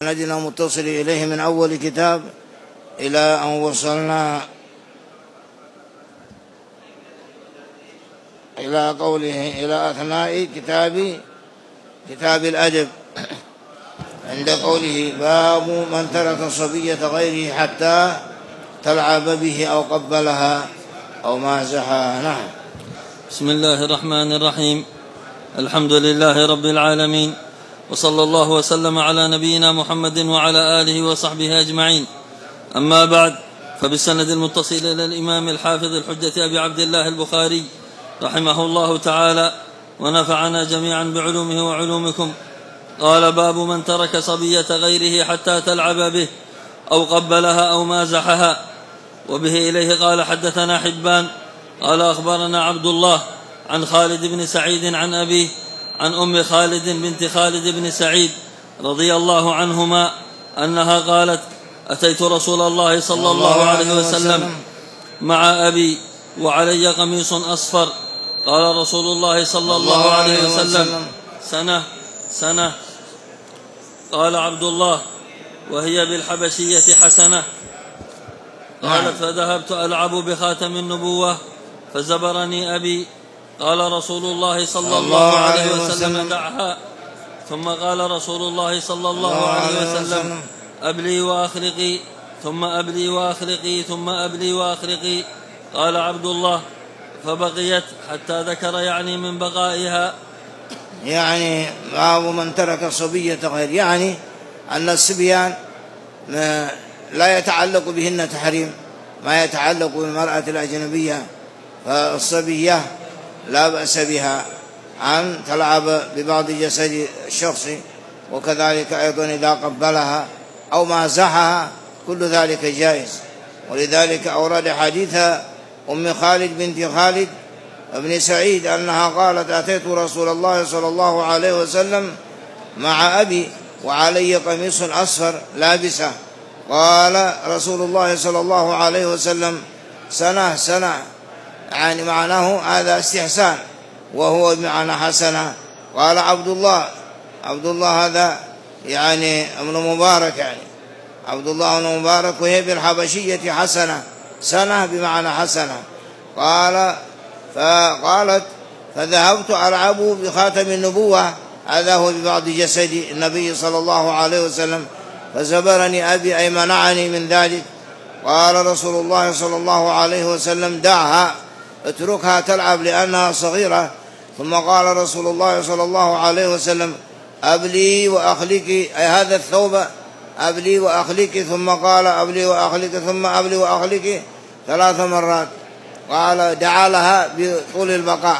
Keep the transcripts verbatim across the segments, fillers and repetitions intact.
سندنا متصل إليه من أول كتاب إلى أن وصلنا إلى قوله إلى أثناء كتاب كتاب الأدب عند قوله باب من ترك صبية غيره حتى تلعب به أو قبلها أو مازحها. نعم. بسم الله الرحمن الرحيم. الحمد لله رب العالمين، وصلى الله وسلم على نبينا محمد وعلى آله وصحبه أجمعين. أما بعد، فبالسند المتصل إلى الإمام الحافظ الحجة أبي عبد الله البخاري رحمه الله تعالى ونفعنا جميعا بعلومه وعلومكم. قال باب من ترك صبية غيره حتى تلعب به أو قبلها أو مازحها. وبه إليه قال حدثنا حبان قال أخبرنا عبد الله عن خالد بن سعيد عن أبيه عن أم خالد بنت خالد بن سعيد رضي الله عنهما أنها قالت: أتيت رسول الله صلى الله عليه وسلم مع أبي وعلي قميص أصفر. قال رسول الله صلى الله عليه وسلم: سنة سنة. قال عبد الله: وهي بالحبشية حسنة. قالت: فذهبت ألعب بخاتم النبوة فزبرني أبي. قال رسول الله صلى الله عليه وسلم: دعها. ثم قال رسول الله صلى الله عليه وسلم: أبلي وأخلقي. ثم أبلي وأخلقي ثم أبلي وأخلقي. قال عبد الله: فبقيت حتى ذكر يعني من بقائها. يعني باب من ترك صبية غير، يعني أن الصبيان لا يتعلق بهن تحريم ما يتعلق بالمرأة الأجنبية، فالصبية لا بأس بها أن تلعب ببعض جسد الشخص، وكذلك أيضا إذا قبلها أو مازحها كل ذلك جائز. ولذلك أورد حديث أم خالد بنت خالد ابن سعيد أنها قالت: أتيت رسول الله صلى الله عليه وسلم مع أبي وعلي قميص أصفر لابسه. قال رسول الله صلى الله عليه وسلم: سنة سنة، يعني معناه هذا استحسان وهو بمعنى حسنة. قال عبد الله عبد الله هذا يعني ابن مبارك، يعني عبد الله بن مبارك، وهي بالحبشية حسنة، سنة بمعنى حسنة. قال فقالت: فذهبت ألعب بخاتم النبوة، هذا هو ببعض جسد النبي صلى الله عليه وسلم، فزبرني أبي أي منعني من ذلك. قال رسول الله صلى الله عليه وسلم: دعها، اتركها تلعب لأنها صغيرة. ثم قال رسول الله صلى الله عليه وسلم: أبلي وأخلقي، أي هذا الثوب أبلي وأخلقي. ثم قال: أبلي وأخلقي ثم أبلي وأخلقي ثلاث مرات. قال: دعا لها بطول البقاء.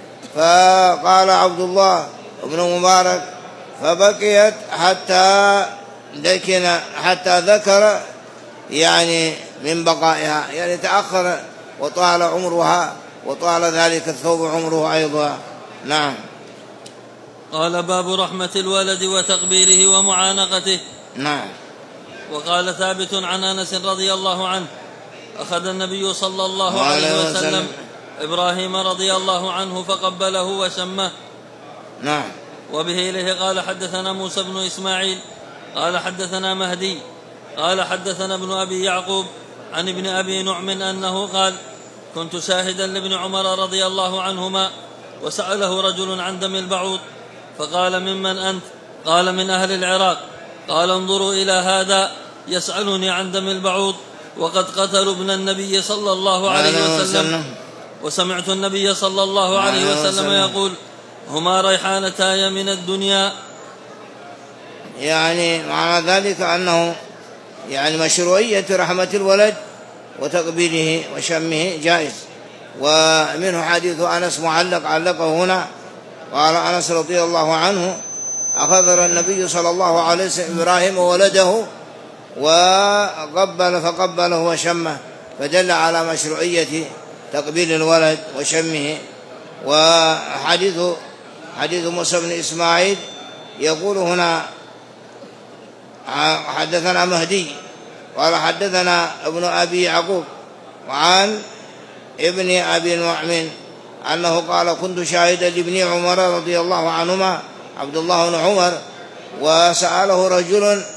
فقال عبد الله بن مبارك: فبكيت حتى ذكر حتى ذكر يعني من بقائها، يعني تأخر وطال عمرها وطال ذلك الثوب عمره أيضا. نعم. قال باب رحمة الولد وتقبيله ومعانقته. نعم. وقال ثابت عن أنس رضي الله عنه: أخذ النبي صلى الله عليه وسلم إبراهيم رضي الله عنه فقبله وشمه. نعم. وبه إليه قال حدثنا موسى بن إسماعيل قال حدثنا مهدي قال حدثنا ابن أبي يعقوب عن ابن أبي نعم أنه قال: كنت شاهدا لابن عمر رضي الله عنهما، وسأله رجل عن دم البعوض فقال: ممن أنت؟ قال: من أهل العراق. قال: انظروا إلى هذا يسألني عن دم البعوض وقد قتلوا ابن النبي صلى الله عليه وسلم. وسمعت النبي صلى الله عليه وسلم يقول: هما ريحانتاي من الدنيا. يعني معنى ذلك أنه يعني مشروعية رحمة الولد وتقبيله وشمه جائز. ومنه حديث أنس معلق علقه هنا. قال أنس رضي الله عنه: أخذ النبي صلى الله عليه وسلم إبراهيم وولده وقبل فقبله وشمه، فدل على مشروعية تقبيل الولد وشمه. وحديث حديث موسى بن إسماعيل يقول هنا: حدثنا مهدي قال حدثنا ابن أبي يعقوب وعن ابن أبي نعم أنه قال: كنت شاهدا لابن عمر رضي الله عنهما، عبد الله بن عمر، وسأله رجل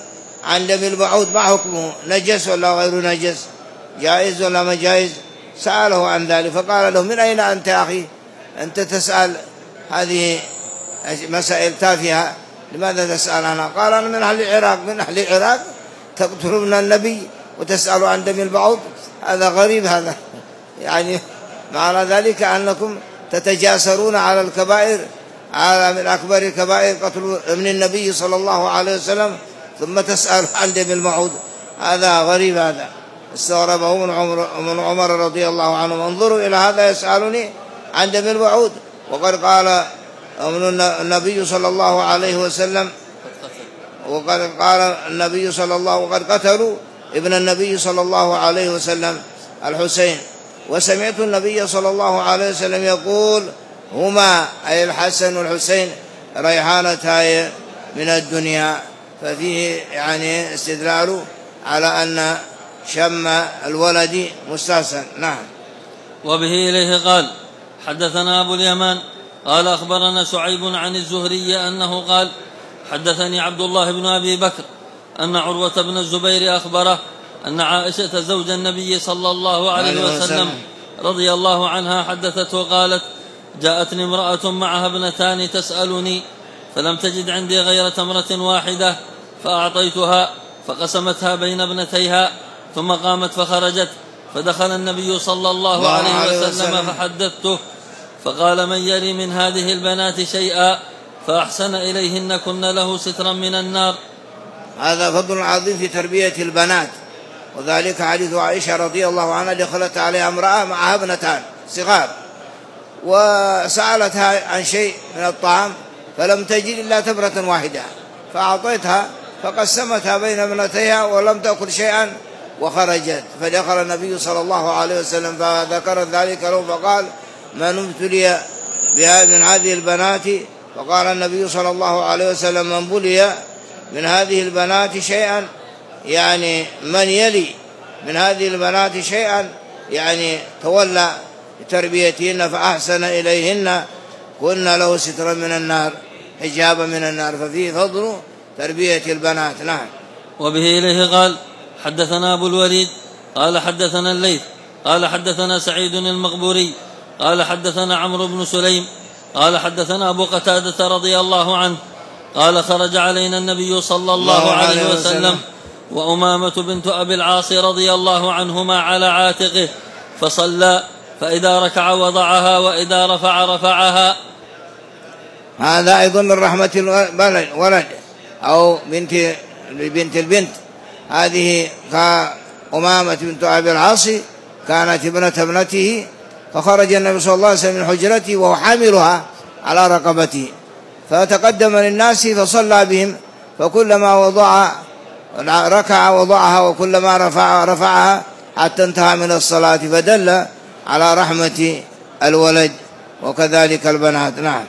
عن دم البعوض ما حكمه؟ نجس ولا غير نجس؟ جائز ولا ما جائز؟ سأله عن ذلك فقال له: من أين أنت يا أخي؟ أنت تسأل هذه مسائل تافهة، لماذا تسأل عنها؟ قال: أنا من أهل العراق. من أهل العراق تقتلون النبي وتسأل عن دم البعوض؟ هذا غريب هذا. يعني معنى ذلك أنكم تتجاسرون على الكبائر، على من أكبر الكبائر قتل ابن النبي صلى الله عليه وسلم، ثم تسأل عن دم البعوض. هذا غريب. هذا استغربه من عمر, من عمر رضي الله عنه: انظروا إلى هذا يسألني عن دم البعوض وقد قال النبي صلى الله عليه وسلم وقد قال النبي صلى الله وقد قتلوا ابن النبي صلى الله عليه وسلم الحسين. وسمعت النبي صلى الله عليه وسلم يقول: هما أي الحسن والحسين ريحانتان من الدنيا. ففيه يعني استدلال على أن شم الولد مستحسن. نعم. وبه إليه قال: حدثنا أبو اليمان قال أخبرنا شعيب عن الزهري أنه قال: حدثني عبد الله بن أبي بكر أن عروة بن الزبير أخبره أن عائشة زوج النبي صلى الله عليه وسلم رضي الله عنها حدثته قالت: جاءتني امرأة معها ابنتان تسألني، فلم تجد عندي غير تمرة واحدة فأعطيتها فقسمتها بين ابنتيها، ثم قامت فخرجت، فدخل النبي صلى الله عليه وسلم فحدثته، فقال: من يلي من هذه البنات شيئا فأحسن إليهن كن له سترا من النار. هذا فضل عظيم في تربية البنات، وذلك حديث عائشة رضي الله عنها: دخلت عليها امرأة معها ابنتان صغار وسألتها عن شيء من الطعام فلم تجد إلا تمرة واحدة فأعطيتها فقسمتها بين ابنتيها ولم تأكل شيئا وخرجت. فدخل النبي صلى الله عليه وسلم فذكر ذلك له فقال: من ابتلي بها من هذه البنات؟ فقال النبي صلى الله عليه وسلم: من بلي من هذه البنات شيئا، يعني من يلي من هذه البنات شيئا يعني تولى تربيتهن فأحسن إليهن كن له سترا من النار، حجابا من النار. ففيه فضل تربية البنات. نعم. وبه إليه قال: حدثنا أبو الوليد قال حدثنا الليث قال حدثنا سعيد المقبوري قال حدثنا عمرو بن سليم قال حدثنا أبو قتادة رضي الله عنه قال: خرج علينا النبي صلى الله عليه وسلم وأمامة بنت أبي العاص رضي الله عنهما على عاتقه فصلى، فإذا ركع وضعها وإذا رفع رفعها. هذا أيضا من رحمة الولد أو بنت بنت البنت. هذه أمامة بنت أبي العاص كانت ابنة ابنته، فخرج النبي صلى الله عليه وسلم من حجرته وهو حاملها على رقبته، فتقدم للناس فصلى بهم، فكلما وضع ركع وضعها وكلما رفع رفعها حتى انتهى من الصلاة، فدل على رحمة الولد وكذلك البنات. نعم.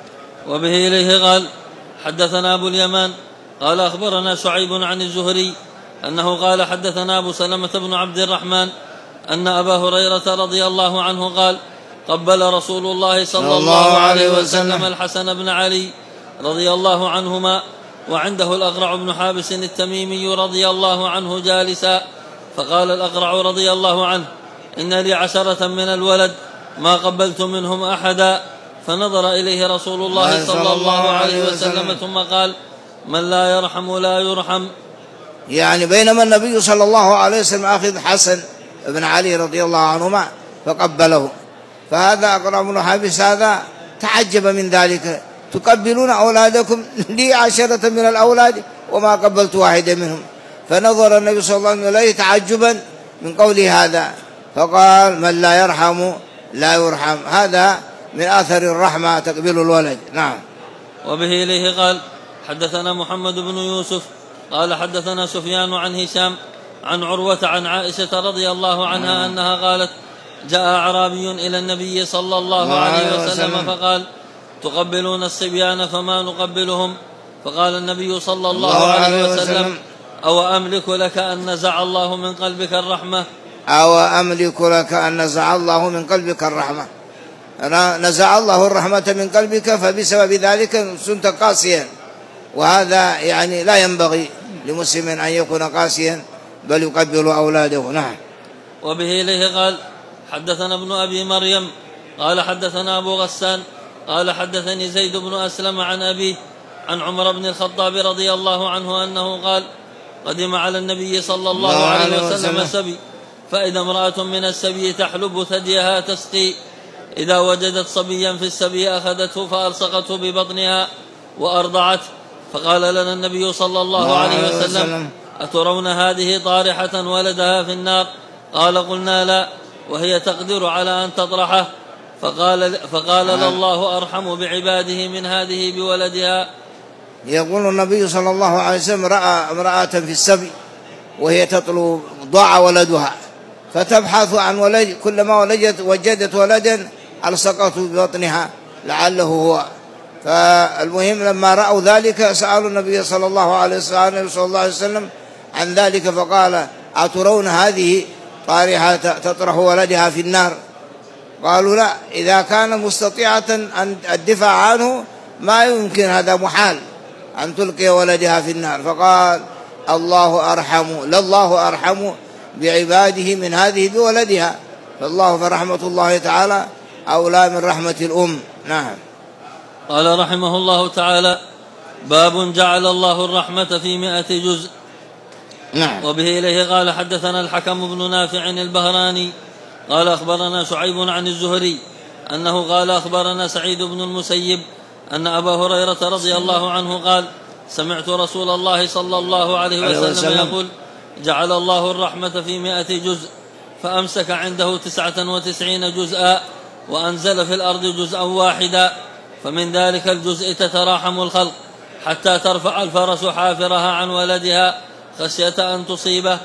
وبه إليه قال: حدثنا أبو اليمان قال أخبرنا شعيب عن الزهري أنه قال: حدثنا أبو سلمة بن عبد الرحمن أن أبا هريرة رضي الله عنه قال: قبل رسول الله صلى الله عليه وسلم الحسن بن علي رضي الله عنهما، وعنده الأقرع بن حابس التميمي رضي الله عنه جالسا، فقال الأقرع رضي الله عنه: إن لي عشرة من الولد ما قبلت منهم أحدا، فنظر إليه رسول الله صلى الله عليه وسلم ثم قال: من لا يرحم لا يرحم. يعني بينما النبي صلى الله عليه وسلم أخذ حسن بن علي رضي الله عنهما فقبله، فهذا أقرع بن حابس هذا تعجب من ذلك: تقبلون أولادكم؟ لي عشرة من الأولاد وما قبلت واحدة منهم. فنظر النبي صلى الله عليه وسلم إليه تعجبا من قوله هذا، فقال: من لا يرحم لا يرحم. هذا من آثر الرحمة تقبيل الولد. نعم. وبه إليه قال: حدثنا محمد بن يوسف قال حدثنا سفيان عن هشام عن عروة عن عائشة رضي الله عنها أنها قالت: جاء أعرابي إلى النبي صلى الله عليه وسلم فقال: تقبلون الصبيان فما نقبلهم؟ فقال النبي صلى الله عليه وسلم: أو أملك لك أن نزع الله من قلبك الرحمة؟ أو أملك لك أن نزع الله من قلبك الرحمة. نزع الله الرحمة من قلبك، فبسبب ذلك كنت قاسيا، وهذا يعني لا ينبغي لمسلم أن يكون قاسيا بل يقبل أولاده. نعم. وبه إليه قال حدثنا ابن أبي مريم قال حدثنا أبو غسان قال حدثني زيد بن أسلم عن أبيه عن عمر بن الخطاب رضي الله عنه أنه قال قدم على النبي صلى الله عليه وسلم سبي فإذا امرأة من السبي تحلب ثديها تسقي إذا وجدت صبيا في السبي أخذته فألصقته ببطنها وأرضعته فقال لنا النبي صلى الله عليه وسلم أترون هذه طارحة ولدها في النار؟ قال قلنا لا وهي تقدر على أن تطرحه فقال, فقال الله أرحم بعباده من هذه بولدها. يقول النبي صلى الله عليه وسلم رأى امرأة في السبي وهي تطلب ضاع ولدها فتبحث عن ولد، كلما ولدت وجدت ولدا ألصقته ببطنها لعله هو. فالمهم لما رأوا ذلك سألوا النبي صلى الله عليه وسلم عن ذلك فقال أترون هذه طارحة تطرح ولدها في النار؟ قالوا لا، إذا كان مستطيعة أن الدفاع عنه ما يمكن، هذا محال أن تلقي ولدها في النار. فقال الله أرحم، لله أرحم بعباده من هذه بولدها، فالله فرحمة الله تعالى أولى من رحمة الأم. نعم. قال رحمه الله تعالى باب جعل الله الرحمة في مئة جزء. نعم. وبه إليه قال حدثنا الحكم بن نافع البهراني قال أخبرنا شعيب عن الزهري أنه قال أخبرنا سعيد بن المسيب أن أبا هريرة رضي الله عنه قال سمعت رسول الله صلى الله عليه وسلم يقول جعل الله الرحمة في مئة جزء فأمسك عنده تسعة وتسعين جزءا وأنزل في الأرض جزءا واحدا، فمن ذلك الجزء تتراحم الخلق حتى ترفع الفرس حافرها عن ولدها خشية أن تصيبه.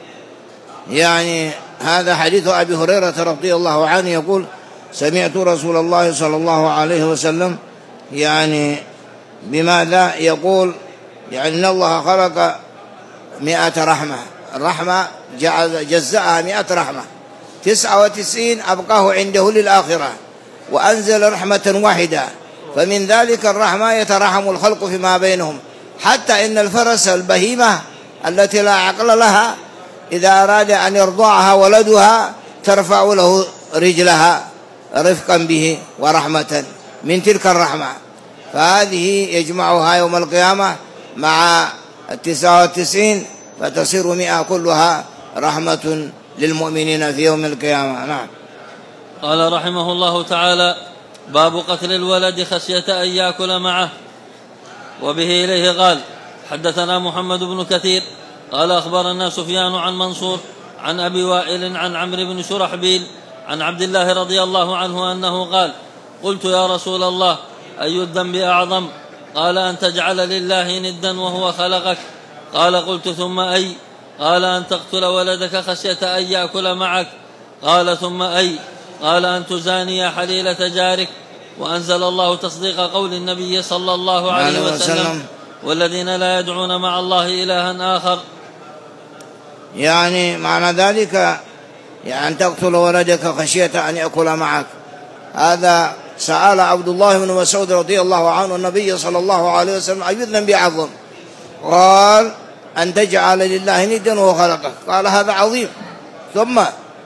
يعني هذا حديث أبي هريرة رضي الله عنه يقول سمعت رسول الله صلى الله عليه وسلم يعني بماذا يقول؟ يعني إن الله خلق مئة رحمة، الرحمة جعل جزأها مئة رحمة، تسعة وتسعين أبقاه عنده للآخرة، وأنزل رحمة واحدة، فمن ذلك الرحمة يترحم الخلق فيما بينهم، حتى إن الفرس البهيمة التي لا عقل لها إذا أراد أن يرضعها ولدها ترفع له رجلها رفقا به ورحمة من تلك الرحمة، فهذه يجمعها يوم القيامة مع التسعة والتسعين فتصير مئة كلها رحمة للمؤمنين في يوم القيامة. نعم. قال رحمه الله تعالى باب قتل الولد خشية أن يأكل معه. وبه إليه قال حدثنا محمد بن كثير قال أخبرنا سفيان عن منصور عن أبي وائل عن عمرو بن شرحبيل عن عبد الله رضي الله عنه أنه قال قلت يا رسول الله أي الذنب أعظم؟ قال أن تجعل لله ندا وهو خلقك. قال قلت ثم أي؟ قال أن تقتل ولدك خشية أن يأكل معك. قال ثم أي؟ قال أن تزاني حليلة جارك. وأنزل الله تصديق قول النبي صلى الله عليه وسلم والذين لا يدعون مع الله إلها آخر. يعني معنى ذلك يعني أن تقتل ولدك خشية أن يأكل معك. هذا سأل عبد الله بن مسعود رضي الله عنه النبي صلى الله عليه وسلم أي الذنب أعظم؟ قال أن تجعل لله ندا وهو خلقك. قال هذا عظيم. ثم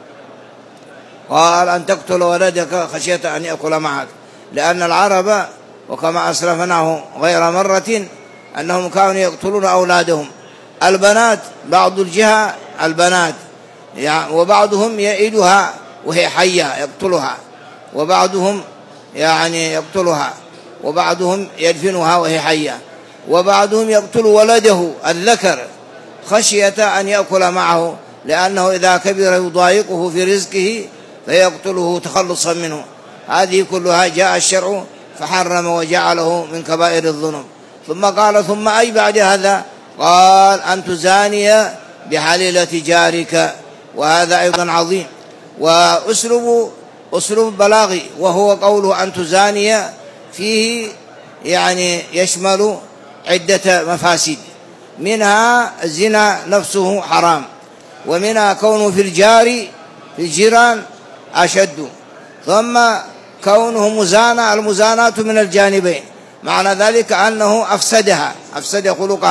قال أن تقتل ولدك خشية أن يأكل معك، لأن العرب وكما أسلفناه غير مرة أنهم كانوا يقتلون أولادهم، البنات بعض الجهة البنات يعني وبعضهم يئدها وهي حية يقتلها، وبعضهم يعني يقتلها، وبعضهم يدفنها وهي حية، وبعضهم يقتل ولده الذكر خشية أن يأكل معه، لأنه إذا كبر يضايقه في رزقه فيقتله تخلصا منه. هذه كلها جاء الشرع فحرم وجعله من كبائر الذنوب. ثم قال ثم أي بعد هذا؟ قال أن تزاني بحليلة جارك، وهذا أيضا عظيم. وأسلوب أسلوب بلاغي وهو قوله أن تزاني فيه يعني يشمل عدة مفاسد، منها الزنا نفسه حرام، ومنها كونه في الجار في الجيران أشد، ثم كونه مزانة المزانات من الجانبين، معنى ذلك أنه أفسدها أفسد خلقها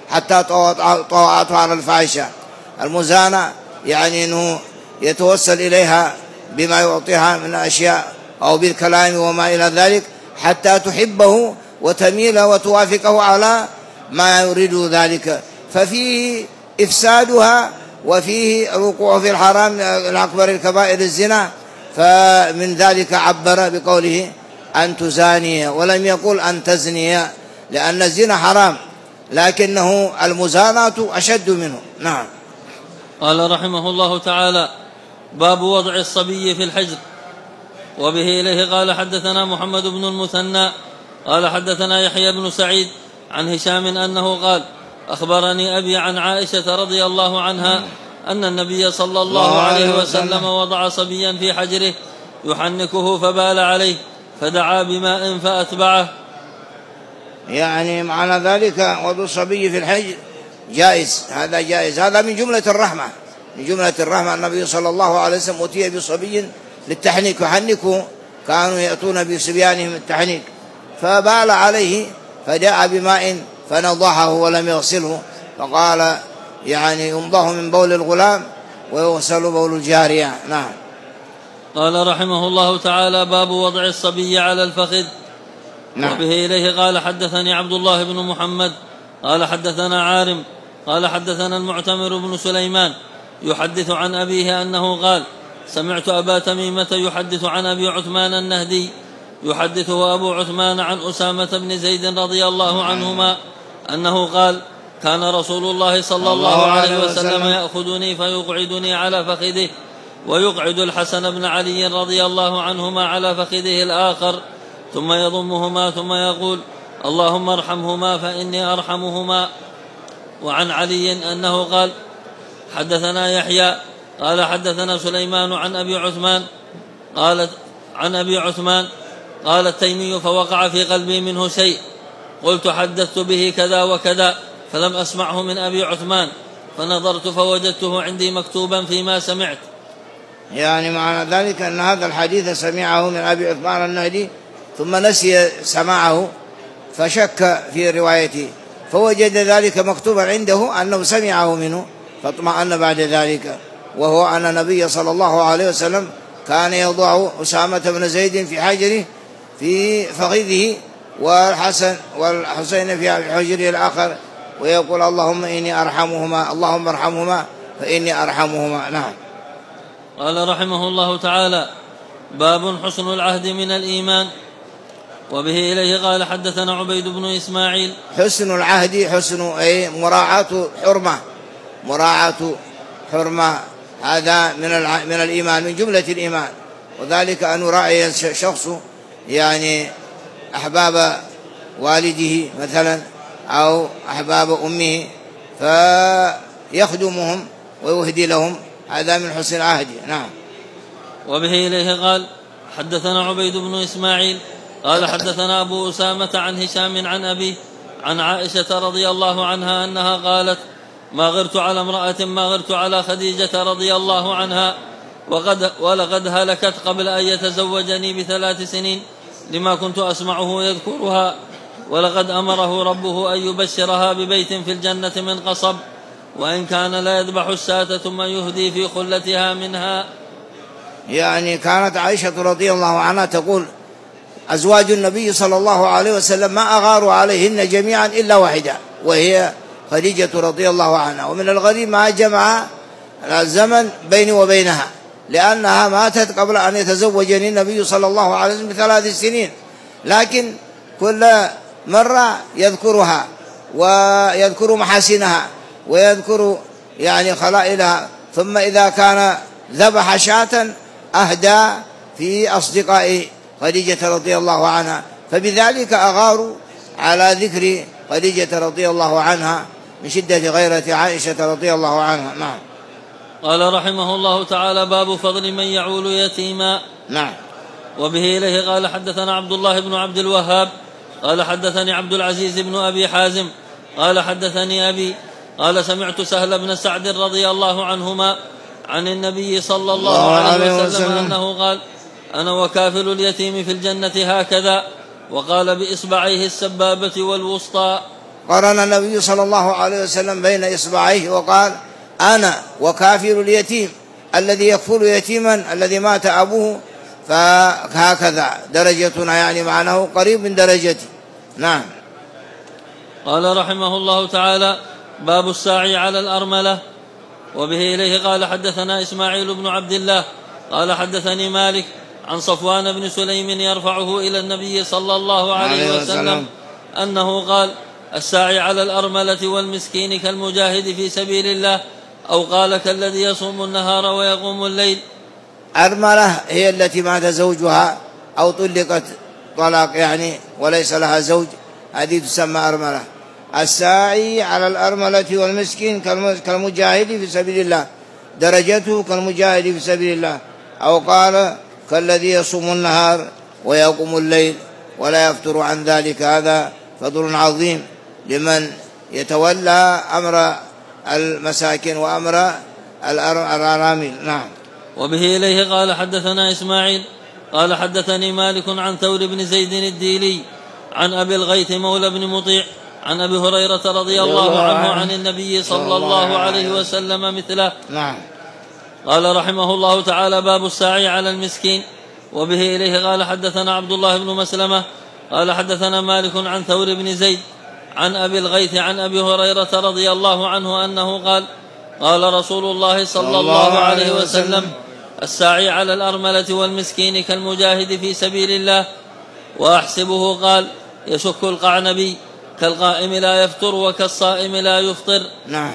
حتى طوعته على الفاحشة. المزانة يعني أنه يتوسل إليها بما يعطيها من أشياء أو بالكلام وما إلى ذلك حتى تحبه وتميل وتوافقه على ما يريد ذلك، ففيه إفسادها وفيه الوقوع في الحرام الأكبر الكبائر الزنا. فمن ذلك عبر بقوله أن تزاني ولم يقل أن تزني، لأن الزنا حرام لكنه المزانة أشد منه. نعم. قال رحمه الله تعالى: باب وضع الصبي في الحجر. وبه إليه قال حدثنا محمد بن المثنى قال حدثنا يحيى بن سعيد عن هشام أنه قال: أخبرني أبي عن عائشة رضي الله عنها أن النبي صلى الله عليه وسلم وضع صبيا في حجره يحنكه فبال عليه فدعا بماء فأتبعه. يعني معنى ذلك وضع الصبي في الحجر جائز، هذا جائز، هذا من جملة الرحمة، من جملة الرحمة. النبي صلى الله عليه وسلم أتي بصبي للتحنيك يحنكه، كانوا يأتون بصبيانهم التحنيك، فبال عليه فجاء بماء فنضحه ولم يغسله، فقال يعني ينضح من بول الغلام ويغسل بول الجارية. نعم. قال رحمه الله تعالى: باب وضع الصبي على الفخذ. نعم. وبه إليه قال حدثني عبد الله بن محمد قال حدثنا عارم قال حدثنا المعتمر بن سليمان يحدث عن أبيه أنه قال: سمعت أبا تميمة يحدث عن أبي عثمان النهدي يحدث أبو عثمان عن أسامة بن زيد رضي الله عنهما أنه قال: كان رسول الله صلى الله عليه وسلم يأخذني فيقعدني على فخذه، ويقعد الحسن بن علي رضي الله عنهما على فخذه الآخر، ثم يضمهما ثم يقول: اللهم ارحمهما فإني أرحمهما. وعن علي أنه قال: حدثنا يحيى قال حدثنا سليمان عن أبي عثمان قال عن أبي عثمان قال التيمي: فوقع في قلبي منه شيء، قلت حدثت به كذا وكذا فلم أسمعه من أبي عثمان، فنظرت فوجدته عندي مكتوبا فيما سمعت. يعني معنى ذلك أن هذا الحديث سمعه من أبي عثمان النهدي ثم نسي سماعه فشك في روايته، فوجد ذلك مكتوبا عنده أنه سمعه منه، فاطمأن بعد ذلك، وهو أن النبي صلى الله عليه وسلم كان يضع أسامة بن زيد في حجره في فخذه، والحسن والحسين في حجره الآخر، ويقول: اللهم إني أرحمهما، اللهم ارحمهما فإني أرحمهما. نعم. قال رحمه الله تعالى: باب حسن العهد من الإيمان. وبه إليه قال حدثنا عبيد بن إسماعيل. حسن العهد حسن أي مراعاة حرمة، مراعاة حرمة، هذا من من الإيمان، من جملة الإيمان، وذلك أن يراعي الشخص يعني أحباب والده مثلا أو أحباب أمه فيخدمهم ويهدي لهم، هذا من حسن العهد. نعم. وبه إليه قال حدثنا عبيد بن إسماعيل قال حدثنا أبو أسامة عن هشام عن أبيه عن عائشة رضي الله عنها أنها قالت: ما غرت على امرأة ما غرت على خديجة رضي الله عنها، وقد ولقد هلكت قبل أن يتزوجني بثلاث سنين لما كنت أسمعه يذكرها، ولقد أمره ربه أن يبشرها ببيت في الجنة من قصب، وإن كان لا يذبح الشاة ثم يهدي في خلتها منها. يعني كانت عائشة رضي الله عنها تقول: أزواج النبي صلى الله عليه وسلم ما أغار عليهن جميعا إلا واحدة، وهي خديجة رضي الله عنها. ومن الغريب ما جمع الزمن بيني وبينها، لأنها ماتت قبل أن يتزوجني النبي صلى الله عليه وسلم بثلاث سنين، لكن كل مرة يذكرها ويذكر محاسنها ويذكر يعني خلائلها، ثم إذا كان ذبح شاة أهدى في أصدقاء خديجة رضي الله عنها، فبذلك أغاروا على ذكر خديجة رضي الله عنها من شدة غيرة عائشة رضي الله عنها. نعم. قال رحمه الله تعالى: باب فضل من يعول يتيما. نعم. وبه إليه قال حدثنا عبد الله بن عبد الوهاب قال حدثني عبد العزيز بن أبي حازم قال حدثني أبي قال: سمعت سهل بن سعد رضي الله عنهما عن النبي صلى الله عليه وسلم أنه قال: أنا وكافل اليتيم في الجنة هكذا، وقال بإصبعيه السبابة والوسطى. قرن النبي صلى الله عليه وسلم بين إصبعيه وقال أنا وكافر اليتيم الذي يكفل يتيما الذي مات أبوه، فهكذا درجتنا، يعني معناه قريب من درجتي. نعم. قال رحمه الله تعالى: باب الساعي على الأرملة. وبه إليه قال حدثنا إسماعيل بن عبد الله قال حدثني مالك عن صفوان بن سليم يرفعه إلى النبي صلى الله عليه وسلم أنه قال: الساعي على الأرملة والمسكين كالمجاهد في سبيل الله، أو قال كالذي يصوم النهار ويقوم الليل. أرملة هي التي مات زوجها أو طلقت طلاق يعني وليس لها زوج، هذه تسمى أرملة. الساعي على الأرملة والمسكين كالمجاهد في سبيل الله، درجته كالمجاهد في سبيل الله، أو قال كالذي يصوم النهار ويقوم الليل ولا يفتر عن ذلك. هذا فضل عظيم لمن يتولى أمر المساكين وأمر الأرامل. نعم. وبه إليه قال حدثنا إسماعيل قال حدثني مالك عن ثور بن زيد الديلي عن أبي الغيث مولى بن مطيع عن أبي هريرة رضي الله عنه عن النبي صلى الله عليه وسلم مثله. نعم. قال رحمه الله تعالى: باب الساعي على المسكين. وبه إليه قال حدثنا عبد الله بن مسلمة قال حدثنا مالك عن ثور بن زيد عن أبي الغيث عن أبي هريرة رضي الله عنه أنه قال: قال رسول الله صلى الله عليه وسلم: الساعي على الأرملة والمسكين كالمجاهد في سبيل الله. وأحسبه قال: يشك القعنبي كالقائم لا يفطر وكالصائم لا يفطر. نعم.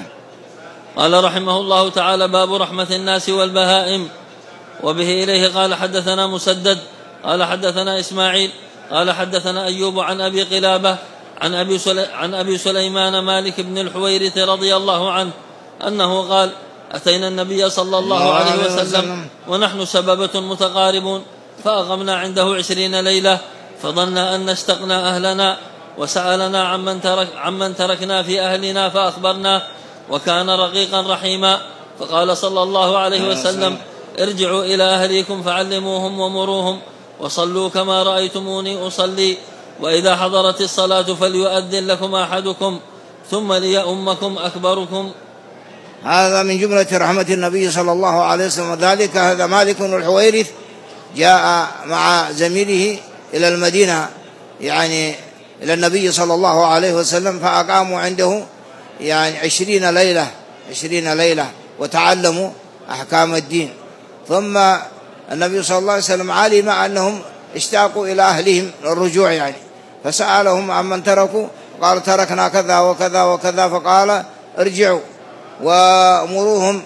قال رحمه الله تعالى: باب رحمة الناس والبهائم. وبه إليه قال حدثنا مسدد قال حدثنا إسماعيل قال حدثنا أيوب عن أبي قلابة عن أبي, سلي عن أبي سليمان مالك بن الحويرث رضي الله عنه أنه قال: أتينا النبي صلى الله عليه وسلم ونحن سببة متقاربون، فأقمنا عنده عشرين ليلة، فظنا أن اشتقنا أهلنا، وسألنا عمن, ترك عمن تركنا في أهلنا فأخبرنا، وكان رقيقا رحيما، فقال صلى الله عليه وسلم: ارجعوا إلى أهليكم فعلموهم ومروهم، وصلوا كما رأيتموني أصلي، وإذا حضرت الصلاة فليؤذن لكم أحدكم ثم ليؤمكم أكبركم. هذا من جملة رحمة النبي صلى الله عليه وسلم. ذلك هذا مالك بن الحويرث جاء مع زميله إلى المدينة، يعني إلى النبي صلى الله عليه وسلم، فأقاموا عنده يعني عشرين ليلة عشرين ليلة وتعلموا أحكام الدين. ثم النبي صلى الله عليه وسلم علم أنهم اشتاقوا إلى أهلهم الرجوع يعني، فسألهم عمن تركوا، قال: تركنا كذا وكذا وكذا، فقال: ارجعوا وأمروهم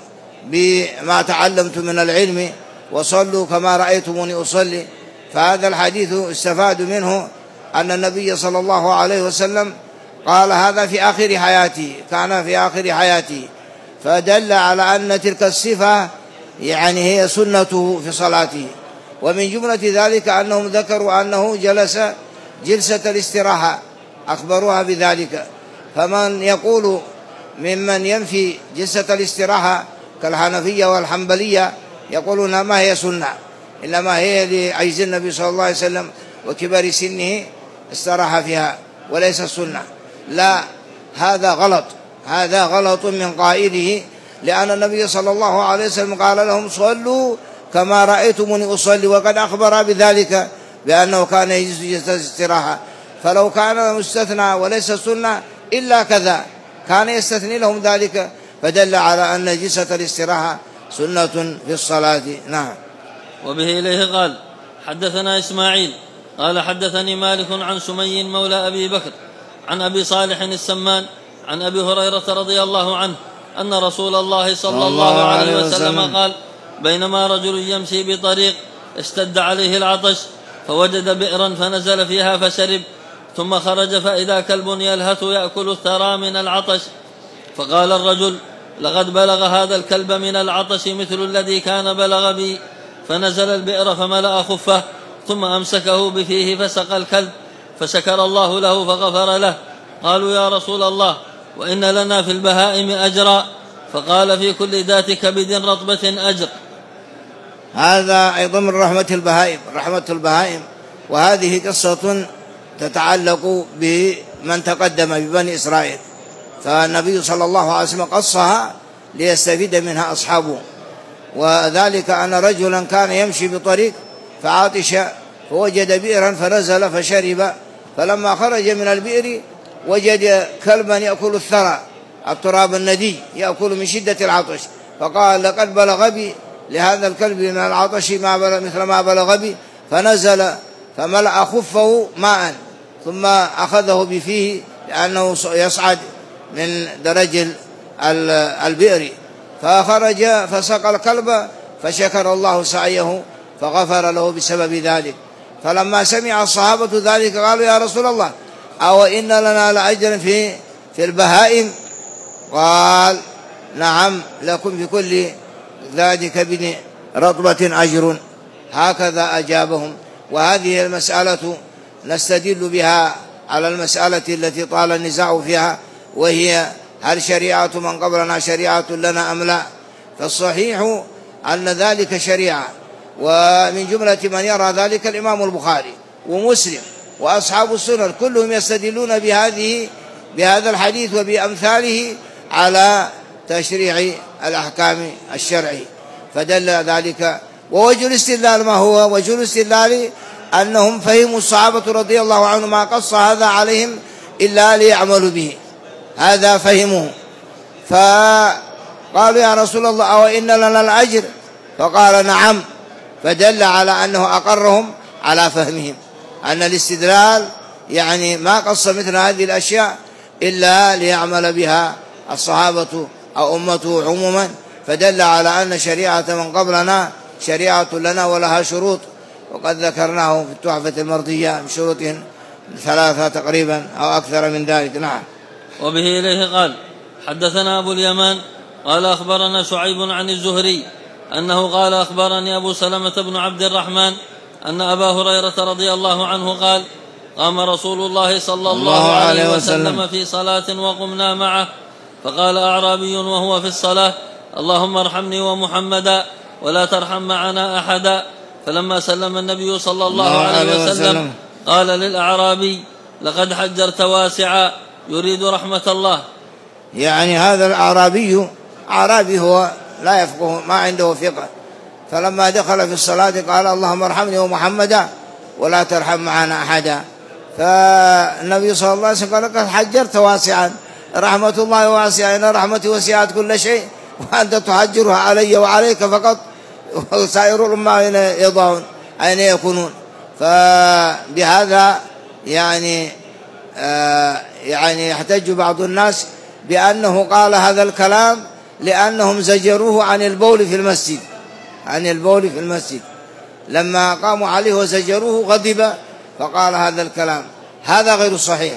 بما تعلمت من العلم، وصلوا كما رأيتموني أصلي. فهذا الحديث استفاد منه أن النبي صلى الله عليه وسلم قال هذا في آخر حياته، كان في آخر حياته، فدل على أن تلك الصفة يعني هي سنته في صلاته. ومن جملة ذلك أنهم ذكروا أنه جلس جلسة الاستراحة، أخبروها بذلك. فمن يقول ممن ينفي جلسة الاستراحة كالحنفية والحنبلية يقولون ما هي سنة، إنما هي لعجز النبي صلى الله عليه وسلم وكبر سنه استراح فيها وليس السنة. لا، هذا غلط، هذا غلط من قائله، لأن النبي صلى الله عليه وسلم قال لهم: صلوا كما رأيتموني أصلي، وقد أخبر بذلك بأنه كان يجلس جلسة الاستراحة. فلو كان مستثنى وليس سنة إلا كذا كان يستثني لهم ذلك، فدل على أن جلسة الاستراحة سنة في الصلاة. نعم. وبه إليه قال حدثنا إسماعيل قال حدثني مالك عن سمي مولى أبي بكر عن أبي صالح السمان عن أبي هريرة رضي الله عنه أن رسول الله صلى الله عليه وسلم قال: بينما رجل يمشي بطريق اشتد عليه العطش، فوجد بئرا فنزل فيها فشرب، ثم خرج فإذا كلب يلهث يأكل الثرى من العطش، فقال الرجل: لقد بلغ هذا الكلب من العطش مثل الذي كان بلغ بي، فنزل البئر فملأ خفه، ثم أمسكه بفيه فسقى الكلب، فشكر الله له فغفر له. قالوا: يا رسول الله، وإن لنا في البهائم أجرا، فقال: في كل ذات كبد رطبة أجر. هذا أيضا من رحمة البهائم، رحمة البهائم. وهذه قصة تتعلق من تقدم ببني إسرائيل، فالنبي صلى الله عليه وسلم قصها ليستفيد منها أصحابه. وذلك أن رجلا كان يمشي بطريق فعطش فوجد بئرا فنزل فشرب، فلما خرج من البئر وجد كلبا يأكل الثرى التراب الندي يأكل من شدة العطش، فقال لقد بلغ بي لهذا الكلب من العطش ما بلغ مثل ما بلغ بي، فنزل فملأ خفه ماء ثم أخذه بفيه لأنه يصعد من درج البئر، فخرج فسقى الكلب فشكر الله سعيه فغفر له بسبب ذلك. فلما سمع الصحابة ذلك قالوا يا رسول الله أو إن لنا لأجرا في في البهائم؟ قال نعم لكم في كل ذات كبد رطبة أجر. هكذا أجابهم. وهذه المسألة نستدل بها على المسألة التي طال النزاع فيها، وهي هل شريعة من قبلنا شريعة لنا أم لا؟ فالصحيح أن ذلك شريعة، ومن جملة من يرى ذلك الإمام البخاري ومسلم وأصحاب السنن كلهم يستدلون بهذه بهذا الحديث وبأمثاله على تشريع الأحكام الشرعي. فدل ذلك. ووجه الاستدلال ما هو؟ وجه الاستدلال أنهم فهموا الصحابة رضي الله عنهم ما قص هذا عليهم إلا ليعملوا به، هذا فهموه. فقالوا يا رسول الله أو إن لنا الأجر؟ فقال نعم، فدل على أنه أقرهم على فهمهم، أن الاستدلال يعني ما قص مثل هذه الأشياء إلا ليعمل بها الصحابة أو أمته عموما، فدل على أن شريعة من قبلنا شريعة لنا ولها شروط، وقد ذكرناه في التحفة المرضية بشروط ثلاثة تقريبا أو أكثر من ذلك. نعم. وبه إليه قال حدثنا أبو اليمان قال أخبرنا شعيب عن الزهري أنه قال أخبرني أبو سلمة بن عبد الرحمن أن أبا هريرة رضي الله عنه قال قام رسول الله صلى الله عليه وسلم في صلاة وقمنا معه، فقال أعرابي وهو في الصلاة اللهم ارحمني ومحمدا ولا ترحم معنا أحدا. فلما سلم النبي صلى الله عليه وسلم قال للأعرابي لقد حجرت واسعا يريد رحمة الله. يعني هذا الأعرابي أعرابي هو لا يفقه ما عنده فقه، فلما دخل في الصلاة قال اللهم ارحمني ومحمدا ولا ترحم معنا أحدا. فالنبي صلى الله عليه وسلم قال لقد حجرت واسعا، رحمة الله واسعة، إن رحمتي وسعت كل شيء وأنت تحجرها علي وعليك فقط، وسائر الأمة أين يضعون أين يكونون. فبهذا يعني آه يعني يحتج بعض الناس بأنه قال هذا الكلام لأنهم زجروه عن البول في المسجد، عن البول في المسجد لما قاموا عليه وزجروه غضب فقال هذا الكلام. هذا غير صحيح.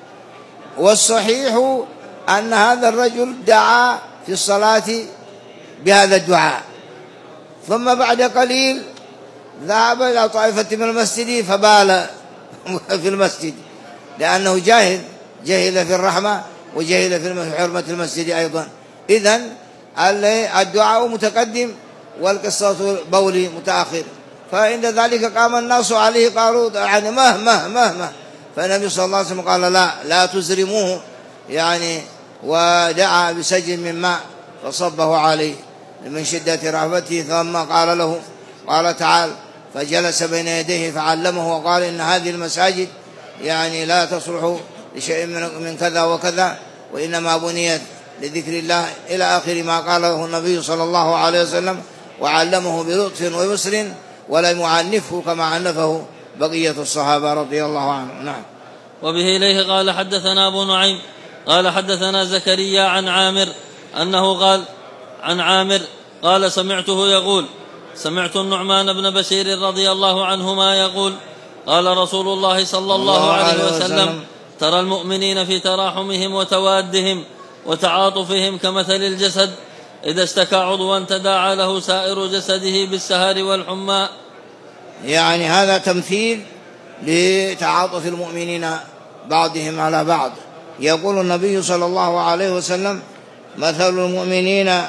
والصحيح أن هذا الرجل دعا في الصلاة بهذا الدعاء، ثم بعد قليل ذهب إلى طائفة من المسجد فبال في المسجد، لأنه جاهل جاهل في الرحمة وجاهل في حرمة المسجد أيضا. إذن الدعاء متقدم والقصة البول متأخر. فعند ذلك قام الناس عليه قالوا يعني مه مه مه مه فالنبي صلى الله عليه وسلم قال لا لا تزرموه يعني، ودعا بسجل من ماء فصبه عليه من شدة رهبته، ثم قال له قال تعال، فجلس بين يديه فعلمه وقال إن هذه المساجد يعني لا تصلح لشيء من كذا وكذا، وإنما بنيت لذكر الله إلى آخر ما قاله النبي صلى الله عليه وسلم، وعلمه بلطف ويسر ولم يعنفه كما عنفه بقية الصحابة رضي الله عنهم. نعم. وبه إليه قال حدثنا أبو نعيم قال حدثنا زكريا عن عامر أنه قال عن عامر قال سمعته يقول سمعت النعمان بن بشير رضي الله عنهما يقول قال رسول الله صلى الله عليه وسلم ترى المؤمنين في تراحمهم وتوادهم وتعاطفهم كمثل الجسد إذا اشتكى عضوا تداعى له سائر جسده بالسهر والحمى. يعني هذا تمثيل لتعاطف المؤمنين بعضهم على بعض. يقول النبي صلى الله عليه وسلم مثل المؤمنين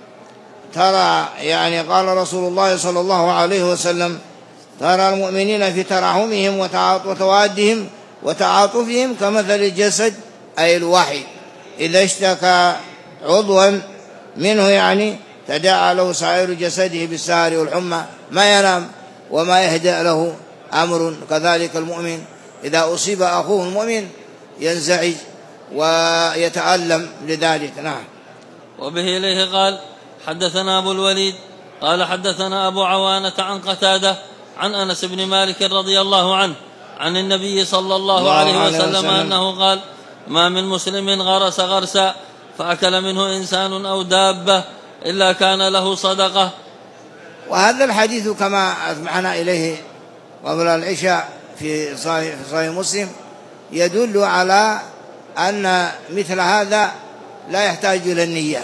ترى يعني قال رسول الله صلى الله عليه وسلم ترى المؤمنين في تراحمهم وتوادهم وتعاطفهم كمثل الجسد أي الوحي إذا اشتكى عضوا منه يعني تداعى له سائر جسده بالسهر والحمى ما ينام وما يهدأ له أمر. كذلك المؤمن إذا أصيب أخوه المؤمن ينزعج ويتألم لذلك. نعم. وبه إليه قال حدثنا أبو الوليد قال حدثنا أبو عوانة عن قتادة عن أنس بن مالك رضي الله عنه عن النبي صلى الله, الله عليه وسلم, وسلم أنه قال ما من مسلم غرس غرسا فأكل منه إنسان أو دابة إلا كان له صدقة. وهذا الحديث كما أسمعنا إليه قبل العشاء في صحيح مسلم يدل على أن مثل هذا لا يحتاج إلى النية.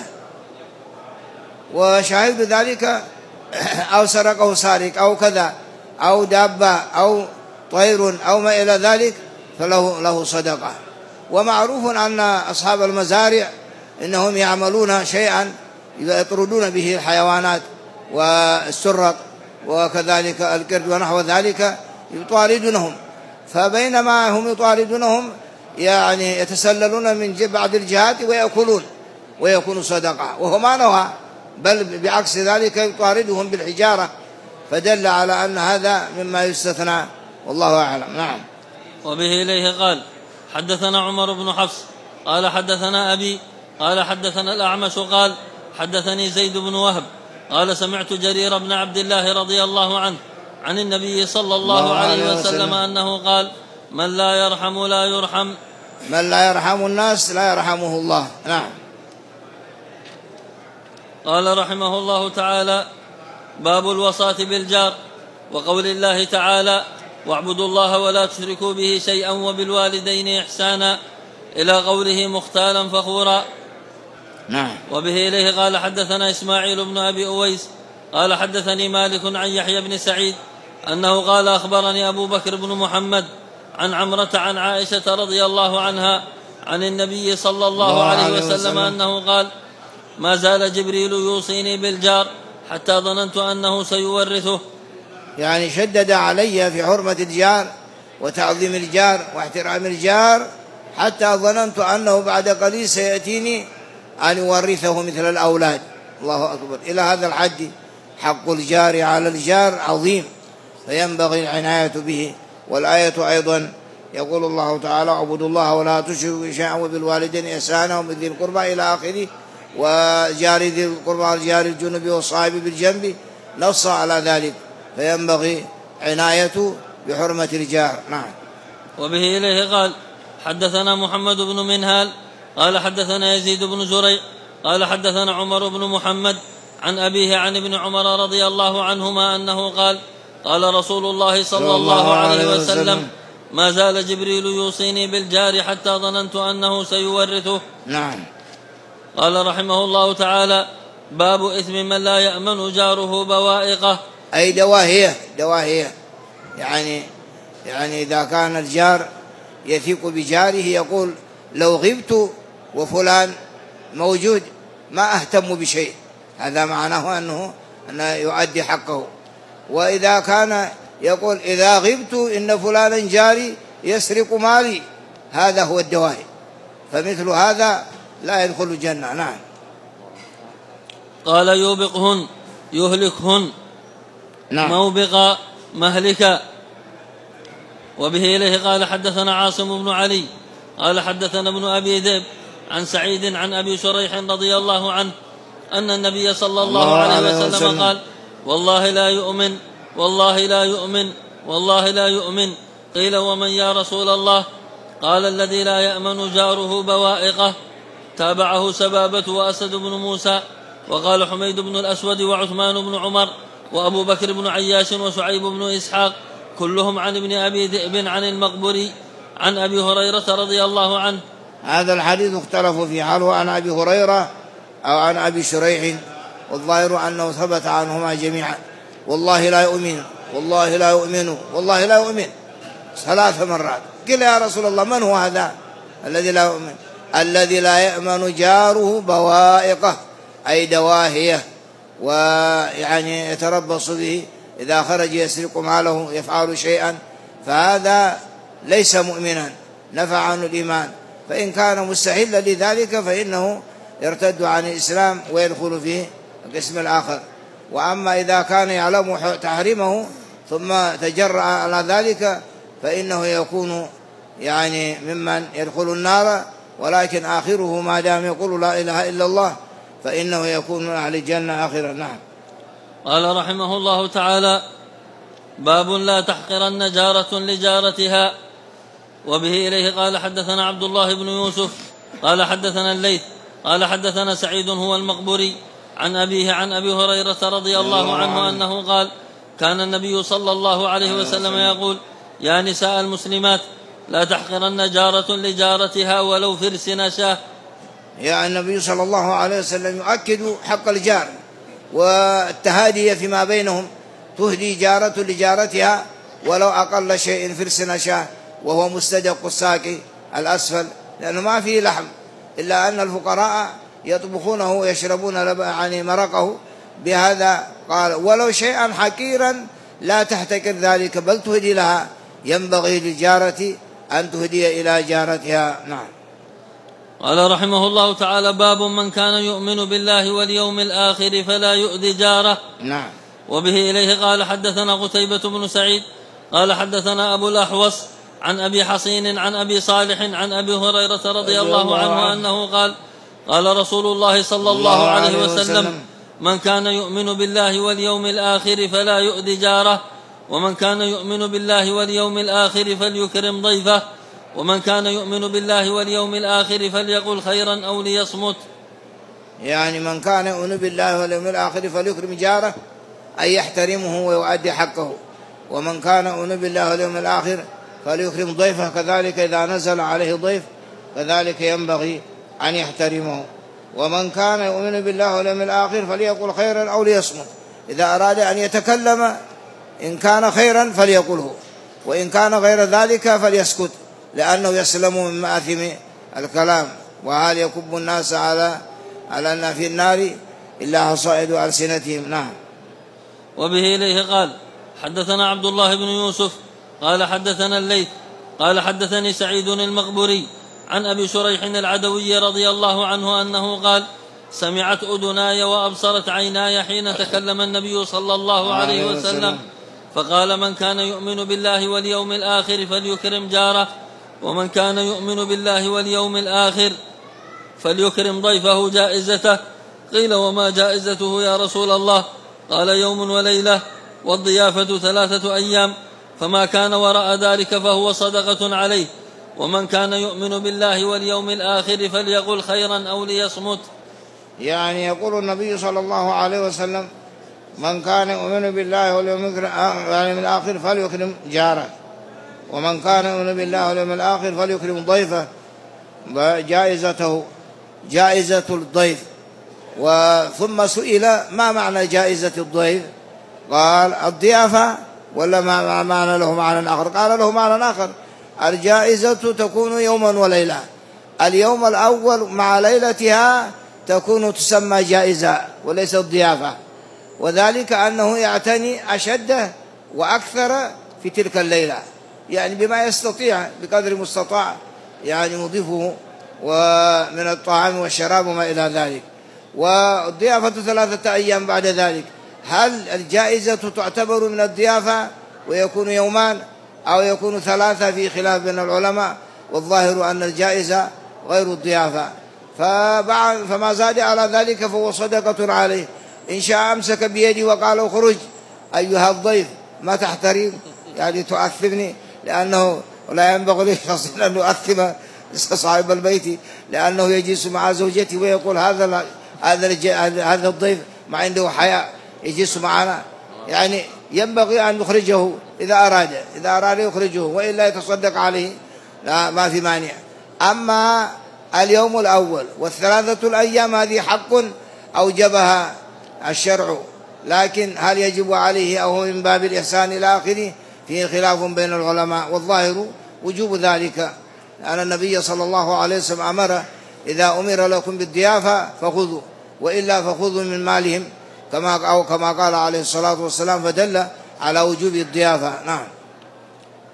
وشاهد ذلك أو سرقه سارق أو كذا أو دابة أو طير أو ما إلى ذلك فله له صدقة. ومعروف أن أصحاب المزارع إنهم يعملون شيئا يطردون به الحيوانات والسرق وكذلك القرد ونحو ذلك يطاردونهم، فبينما هم يطاردونهم يعني يتسللون من بعض الجهات ويأكلون ويكون صدقة، وهو ما نهى بل بعكس ذلك يطاردهم بالحجارة، فدل على أن هذا مما يستثنى والله أعلم. نعم. وبه إليه قال حدثنا عمر بن حفص قال حدثنا أبي قال حدثنا الأعمش قال حدثني زيد بن وهب قال سمعت جرير بن عبد الله رضي الله عنه عن النبي صلى الله, الله عليه وسلم, وسلم أنه قال من لا يرحم لا يرحم من لا يرحم الناس لا يرحمه الله. نعم. قال رحمه الله تعالى باب الوصاة بالجار وقول الله تعالى واعبدوا الله ولا تشركوا به شيئا وبالوالدين إحسانا إلى قوله مختالا فخورا. نعم. وبه إليه قال حدثنا إسماعيل بن أبي أويس قال حدثني مالك عن يحيى بن سعيد أنه قال أخبرني أبو بكر بن محمد عن عمرة عن عائشة رضي الله عنها عن النبي صلى الله, الله عليه وسلم, وسلم أنه قال ما زال جبريل يوصيني بالجار حتى ظننت أنه سيورثه. يعني شدد علي في حرمة الجار وتعظيم الجار واحترام الجار حتى ظننت أنه بعد قليل سيأتيني أن يورثه مثل الأولاد. الله أكبر. إلى هذا الحد حق الجار على الجار عظيم فينبغي العناية به. والآية أيضا يقول الله تعالى اعبدوا الله ولا تشركوا شيئا وبالوالدين إحسانا وبذي القربى إلى آخره وجار ذي القربى والجار الجنب والصاحب بالجنب نص على ذلك، فينبغي عناية بحرمة الجار. نعم. وبه إليه قال حدثنا محمد بن منهال قال حدثنا يزيد بن زريع قال حدثنا عمر بن محمد عن أبيه عن ابن عمر رضي الله عنهما أنه قال قال رسول الله صلى الله عليه وسلم ما زال جبريل يوصيني بالجار حتى ظننت أنه سيورثه. نعم. قال رحمه الله تعالى باب إثم من لا يأمن جاره بوائقه أي دواهية دواهية يعني يعني إذا كان الجار يثق بجاره يقول لو غبت وفلان موجود ما أهتم بشيء، هذا معناه أنه أنه يؤدي حقه. وإذا كان يقول إذا غبت إن فلانا جاري يسرق مالي، هذا هو الدواهي، فمثل هذا لا يدخل الجنة. نعم. قال يوبقهن يهلكهن. نعم. موبقا مهلكا. وبه إليه قال حدثنا عاصم بن علي قال حدثنا ابن أبي ذئب عن سعيد عن أبي شريح رضي الله عنه أن النبي صلى الله, الله عليه وسلم, وسلم قال والله لا يؤمن والله لا يؤمن والله لا يؤمن. قيل ومن يا رسول الله؟ قال الذي لا يأمن جاره بوائقه. تابعه سبابة وأسد بن موسى. وقال حميد بن الأسود وعثمان بن عمر وأبو بكر بن عياش وشعيب بن إسحاق كلهم عن ابن أبي ذئب عن المقبري عن أبي هريرة رضي الله عنه. هذا الحديث اختلفوا في حاله عن أبي هريرة أو عن أبي شريح، والظاهر أنه ثبت عنهما جميعا والله لا يؤمن والله لا يؤمن والله لا يؤمن ثلاث مرات. قل يا رسول الله من هو هذا الذي لا يؤمن؟ الذي لا يأمن جاره بوائقه أي دواهيه، ويعني يتربص به إذا خرج يسرق ماله يفعل شيئا، فهذا ليس مؤمنا نفى عنه الإيمان، فإن كان مستحلا لذلك فإنه يرتد عن الإسلام ويدخل في القسم الآخر. وأما إذا كان يعلم تحريمه ثم تجرأ على ذلك فإنه يكون يعني ممن يدخل النار، ولكن آخره ما دام يقول لا إله إلا الله فإنه يكون من أهل الجنة آخرا. نعم. قال رحمه الله تعالى: باب لا تحقرن جارة لجارتها. وبه إليه قال حدثنا عبد الله بن يوسف قال حدثنا الليث قال حدثنا سعيد هو المقبري عن أبيه عن أبي هريرة رضي الله عنه أنه قال: كان النبي صلى الله عليه وسلم يقول: يا نساء المسلمات لا تحقرن جارة لجارتها ولو فرس نشاه. يعني النبي صلى الله عليه وسلم يؤكد حق الجار والتهادي فيما بينهم، تهدي جارة لجارتها ولو أقل شيء فرس نشاه، وهو مستدق الساق الأسفل، لأنه ما فيه لحم، إلا أن الفقراء يطبخونه ويشربون يعني مرقه. بهذا قال: ولو شيئا حقيرا لا تحتكر ذلك بل تهدي لها، ينبغي للجارة أن تهدي إلى جارتها. نعم. قال رحمه الله تعالى: باب من كان يؤمن بالله واليوم الآخر فلا يؤذي جاره. نعم. وبه إليه قال حدثنا قتيبة بن سعيد قال حدثنا أبو الأحوص عن أبي حصين عن أبي صالح عن أبي هريرة رضي الله عنه أنه قال: قال رسول الله صلى الله عليه وسلم: من كان يؤمن بالله واليوم الآخر فلا يؤذي جاره، ومن كان يؤمن بالله واليوم الآخر فليكرم ضيفه، ومن كان يؤمن بالله واليوم الآخر فليقل خيرا أو ليصمت. يعني من كان يؤمن بالله واليوم الآخر فليكرم جاره أي يحترمه ويؤدي حقه، ومن كان يؤمن بالله واليوم الآخر فليكرم ضيفه، كذلك إذا نزل عليه ضيف كذلك ينبغي أن يحترمه. ومن كان يؤمن بالله واليوم الآخر فليقل خيرا أو ليصمت، إذا أراد أن يتكلم إن كان خيرا فليقله، وإن كان غير ذلك فليسكت، لأنه يسلم من مآثم الكلام. وهل يكب الناس على على أن في النار إلا حصائد ألسنتهم. نعم. وبه إليه قال حدثنا عبد الله بن يوسف قال حدثنا الليث قال حدثني سعيد المقبري عن أبي شريح العدوي رضي الله عنه أنه قال: سمعت أذناي وأبصرت عيناي حين تكلم النبي صلى الله عليه وسلم فقال: من كان يؤمن بالله واليوم الآخر فليكرم جاره، ومن كان يؤمن بالله واليوم الآخر فليكرم ضيفه جائزته. قيل: وما جائزته يا رسول الله؟ قال: يوم وليلة، والضيافة ثلاثة أيام، فما كان وراء ذلك فهو صدقة عليه. ومن كان يؤمن بالله واليوم الآخر فليقل خيرا أو ليصمت. يعني يقول النبي صلى الله عليه وسلم: من كان يؤمن بالله واليوم الآخر فليكرم جاره، ومن كان يؤمن بالله واليوم الآخر فليكرم ضيفه جائزته، جائزة الضيف. وثم سئل: ما معنى جائزة الضيف؟ قال: الضيافة، ولا ما معنى له معنى آخر؟ قال: له معنى آخر. الجائزة تكون يوما وليلة، اليوم الأول مع ليلتها تكون تسمى جائزة وليست ضيافة، وذلك أنه يعتني أشد وأكثر في تلك الليلة، يعني بما يستطيع بقدر مستطاع يعني يضيفه ومن الطعام والشراب وما إلى ذلك. والضيافة ثلاثة أيام بعد ذلك. هل الجائزة تعتبر من الضيافة ويكون يومان أو يكون ثلاثة؟ في خلاف بين العلماء، والظاهر أن الجائزة غير الضيافة. فما زاد على ذلك فهو صدقة عليه. إن شاء أمسك بيدي وقال: اخرج أيها الضيف، ما تحترم يعني تؤثمني، لأنه لا ينبغي لشخص أن يؤثم صاحب البيت، لأنه يجلس مع زوجته ويقول: هذا هذا هذا الضيف ما عنده حياء يجلس معنا، يعني ينبغي أن نخرجه إذا أراد إذا أراد يخرجه، وإلا يتصدق عليه، لا ما في مانع. أما اليوم الأول والثلاثة الأيام هذه حق أوجبها الشرع، لكن هل يجب عليه أو هو من باب الإحسان إلى آخره فيه خلاف بين العلماء، والظاهر وجوب ذلك، لأن النبي صلى الله عليه وسلم أمر: إذا أمر لكم بالضيافة فخذوا، وإلا فخذوا من مالهم، كما أو كما قال عليه الصلاة والسلام، فدل على وجوب الضيافة. نعم.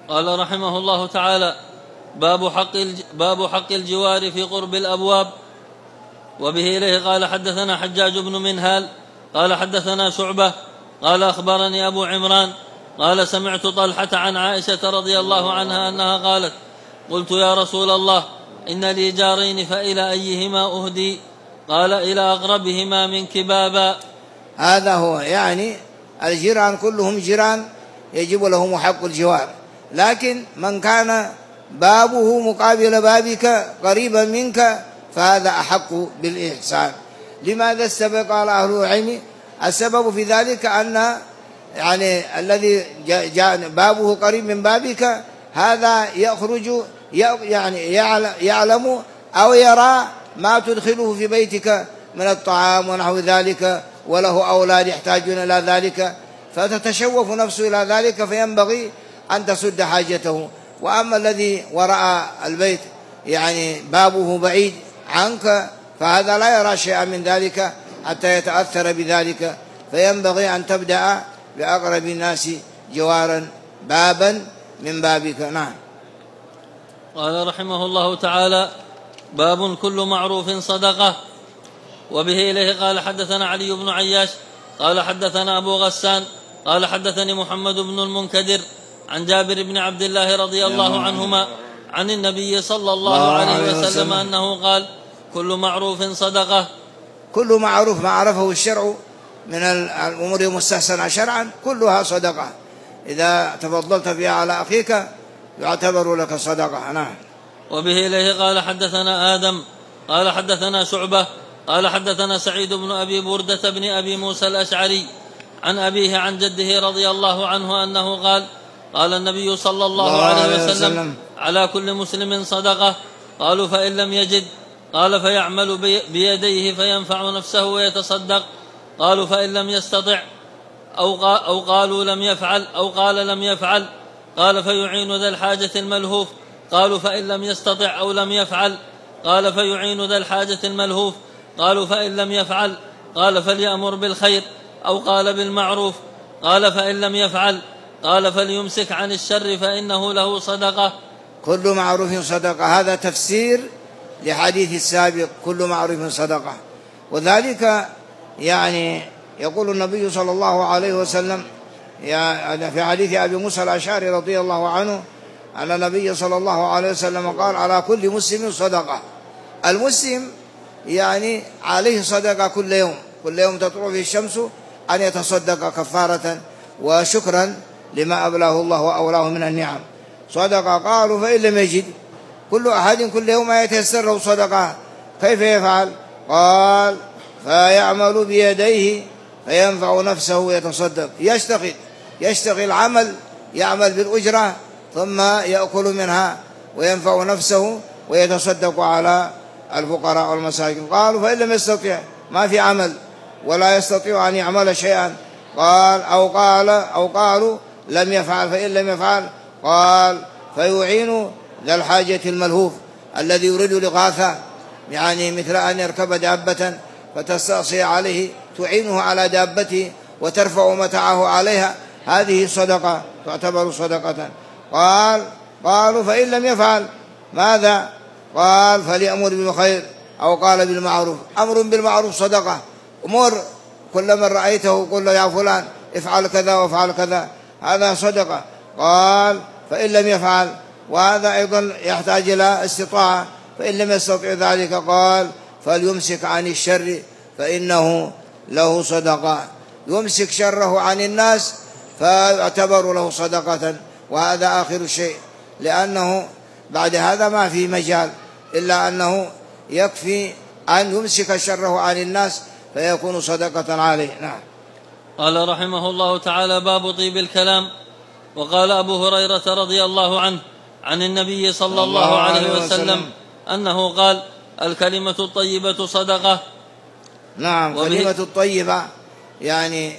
قال رحمه الله تعالى: باب حق باب حق الجوار في قرب الأبواب. وبه إليه قال حدثنا حجاج بن منهال قال حدثنا شعبة قال أخبرني أبو عمران قال سمعت طلحة عن عائشة رضي الله عنها أنها قالت: قلت يا رسول الله إن لي جارين فإلى أيهما أهدي؟ قال: إلى أقربهما منك بابا. هذا هو، يعني الجيران كلهم جيران يجب لهم حق الجوار، لكن من كان بابه مقابل بابك قريبا منك فهذا أحق بالإحسان. لماذا السبب؟ قال أهل العلم السبب في ذلك أن يعني الذي جاء بابه قريب من بابك هذا يخرج يعني يعلم أو يرى ما تدخله في بيتك من الطعام ونحو ذلك، وله أولاد يحتاجون إلى ذلك، فتتشوف نفسه إلى ذلك، فينبغي أن تسد حاجته. وأما الذي وراء البيت يعني بابه بعيد عنك فهذا لا يرى شيئا من ذلك حتى يتأثر بذلك، فينبغي أن تبدأ بأقرب الناس جوارا بابا من بابك. نعم. قال رحمه الله تعالى: باب كل معروف صدقة. وبه إليه قال حدثنا علي بن عياش قال حدثنا أبو غسان قال حدثني محمد بن المنكدر عن جابر بن عبد الله رضي الله عنهما عن النبي صلى الله عليه وسلم أنه قال: كل معروف صدقة. كل معروف ما عرفه الشرع من الأمور المستحسنة شرعا كلها صدقة، إذا تفضلت بها على أخيك يعتبر لك صدقة. نعم. وبه إليه قال حدثنا آدم قال حدثنا شعبة قال حدثنا سعيد بن أبي بردة بن أبي موسى الأشعري عن أبيه عن جده رضي الله عنه أنه قال: قال النبي صلى الله عليه وسلم: على كل مسلم صدقة. قالوا: فإن لم يجد؟ قال: فيعمل بيديه فينفع نفسه ويتصدق. قالوا: فإن لم يستطع؟ أو قالوا لم يفعل أو قال لم يفعل؟ قال: فيعين ذا الحاجة الملهوف. قالوا: فإن لم يستطع أو لم يفعل؟ قال: فيعين ذا الحاجة الملهوف. قالوا: فإن لم يفعل؟ قال: فليأمر بالخير أو قال بالمعروف. قال: فإن لم يفعل؟ قال: فليمسك عن الشر فإنه له صدقة. كل معروف صدقة، هذا تفسير لحديث السابق: كل معروف صدقة. وذلك يعني يقول النبي صلى الله عليه وسلم في حديث أبي موسى الأشعري رضي الله عنه أن النبي صلى الله عليه وسلم قال: على كل مسلم صدقة. المسلم يعني عليه صدقة كل يوم، كل يوم تطلع فيه الشمس أن يتصدق كفارة وشكرا لما أبلاه الله وأولاه من النعم. صدقة. قالوا: فإن لم يجد؟ كل أحد كل يوم يتيسر له صدقة، كيف يفعل؟ قال: فيعمل بيديه فينفع نفسه ويتصدق. يشتغل يشتغل عمل، يعمل بالأجرة ثم يأكل منها وينفع نفسه ويتصدق على الفقراء والمساكين. قالوا: فإن لم يستطيع؟ ما في عمل ولا يستطيع أن يعمل شيئا. قال أو قال أو قالوا لم يفعل. فإن لم يفعل قال: فيعين ذا الحاجة الملهوف الذي يريد الإغاثة، يعني مثل أن يركب دابة فتستأصي عليه، تعينه على دابته وترفع متاعه عليها، هذه صدقة تعتبر صدقة. قال قالوا: فإن لم يفعل ماذا؟ قال: فليأمر بالخير أو قال بالمعروف. أمر بالمعروف صدقة، أمر كل من رأيته قل له: يا فلان افعل كذا وافعل كذا، هذا صدقة. قال: فإن لم يفعل؟ وهذا أيضا يحتاج إلى استطاعة. فإن لم يستطع ذلك قال: فليمسك عن الشر فإنه له صدقة. يمسك شره عن الناس فيعتبر له صدقة، وهذا آخر شيء، لأنه بعد هذا ما في مجال إلا أنه يكفي أن يمسك شره عن الناس فيكون صدقة عليه. نعم. قال رحمه الله تعالى: باب طيب الكلام. وقال أبو هريرة رضي الله عنه عن النبي صلى الله عليه وسلم أنه قال: الكلمة الطيبة صدقة. نعم. كلمة الطيبة يعني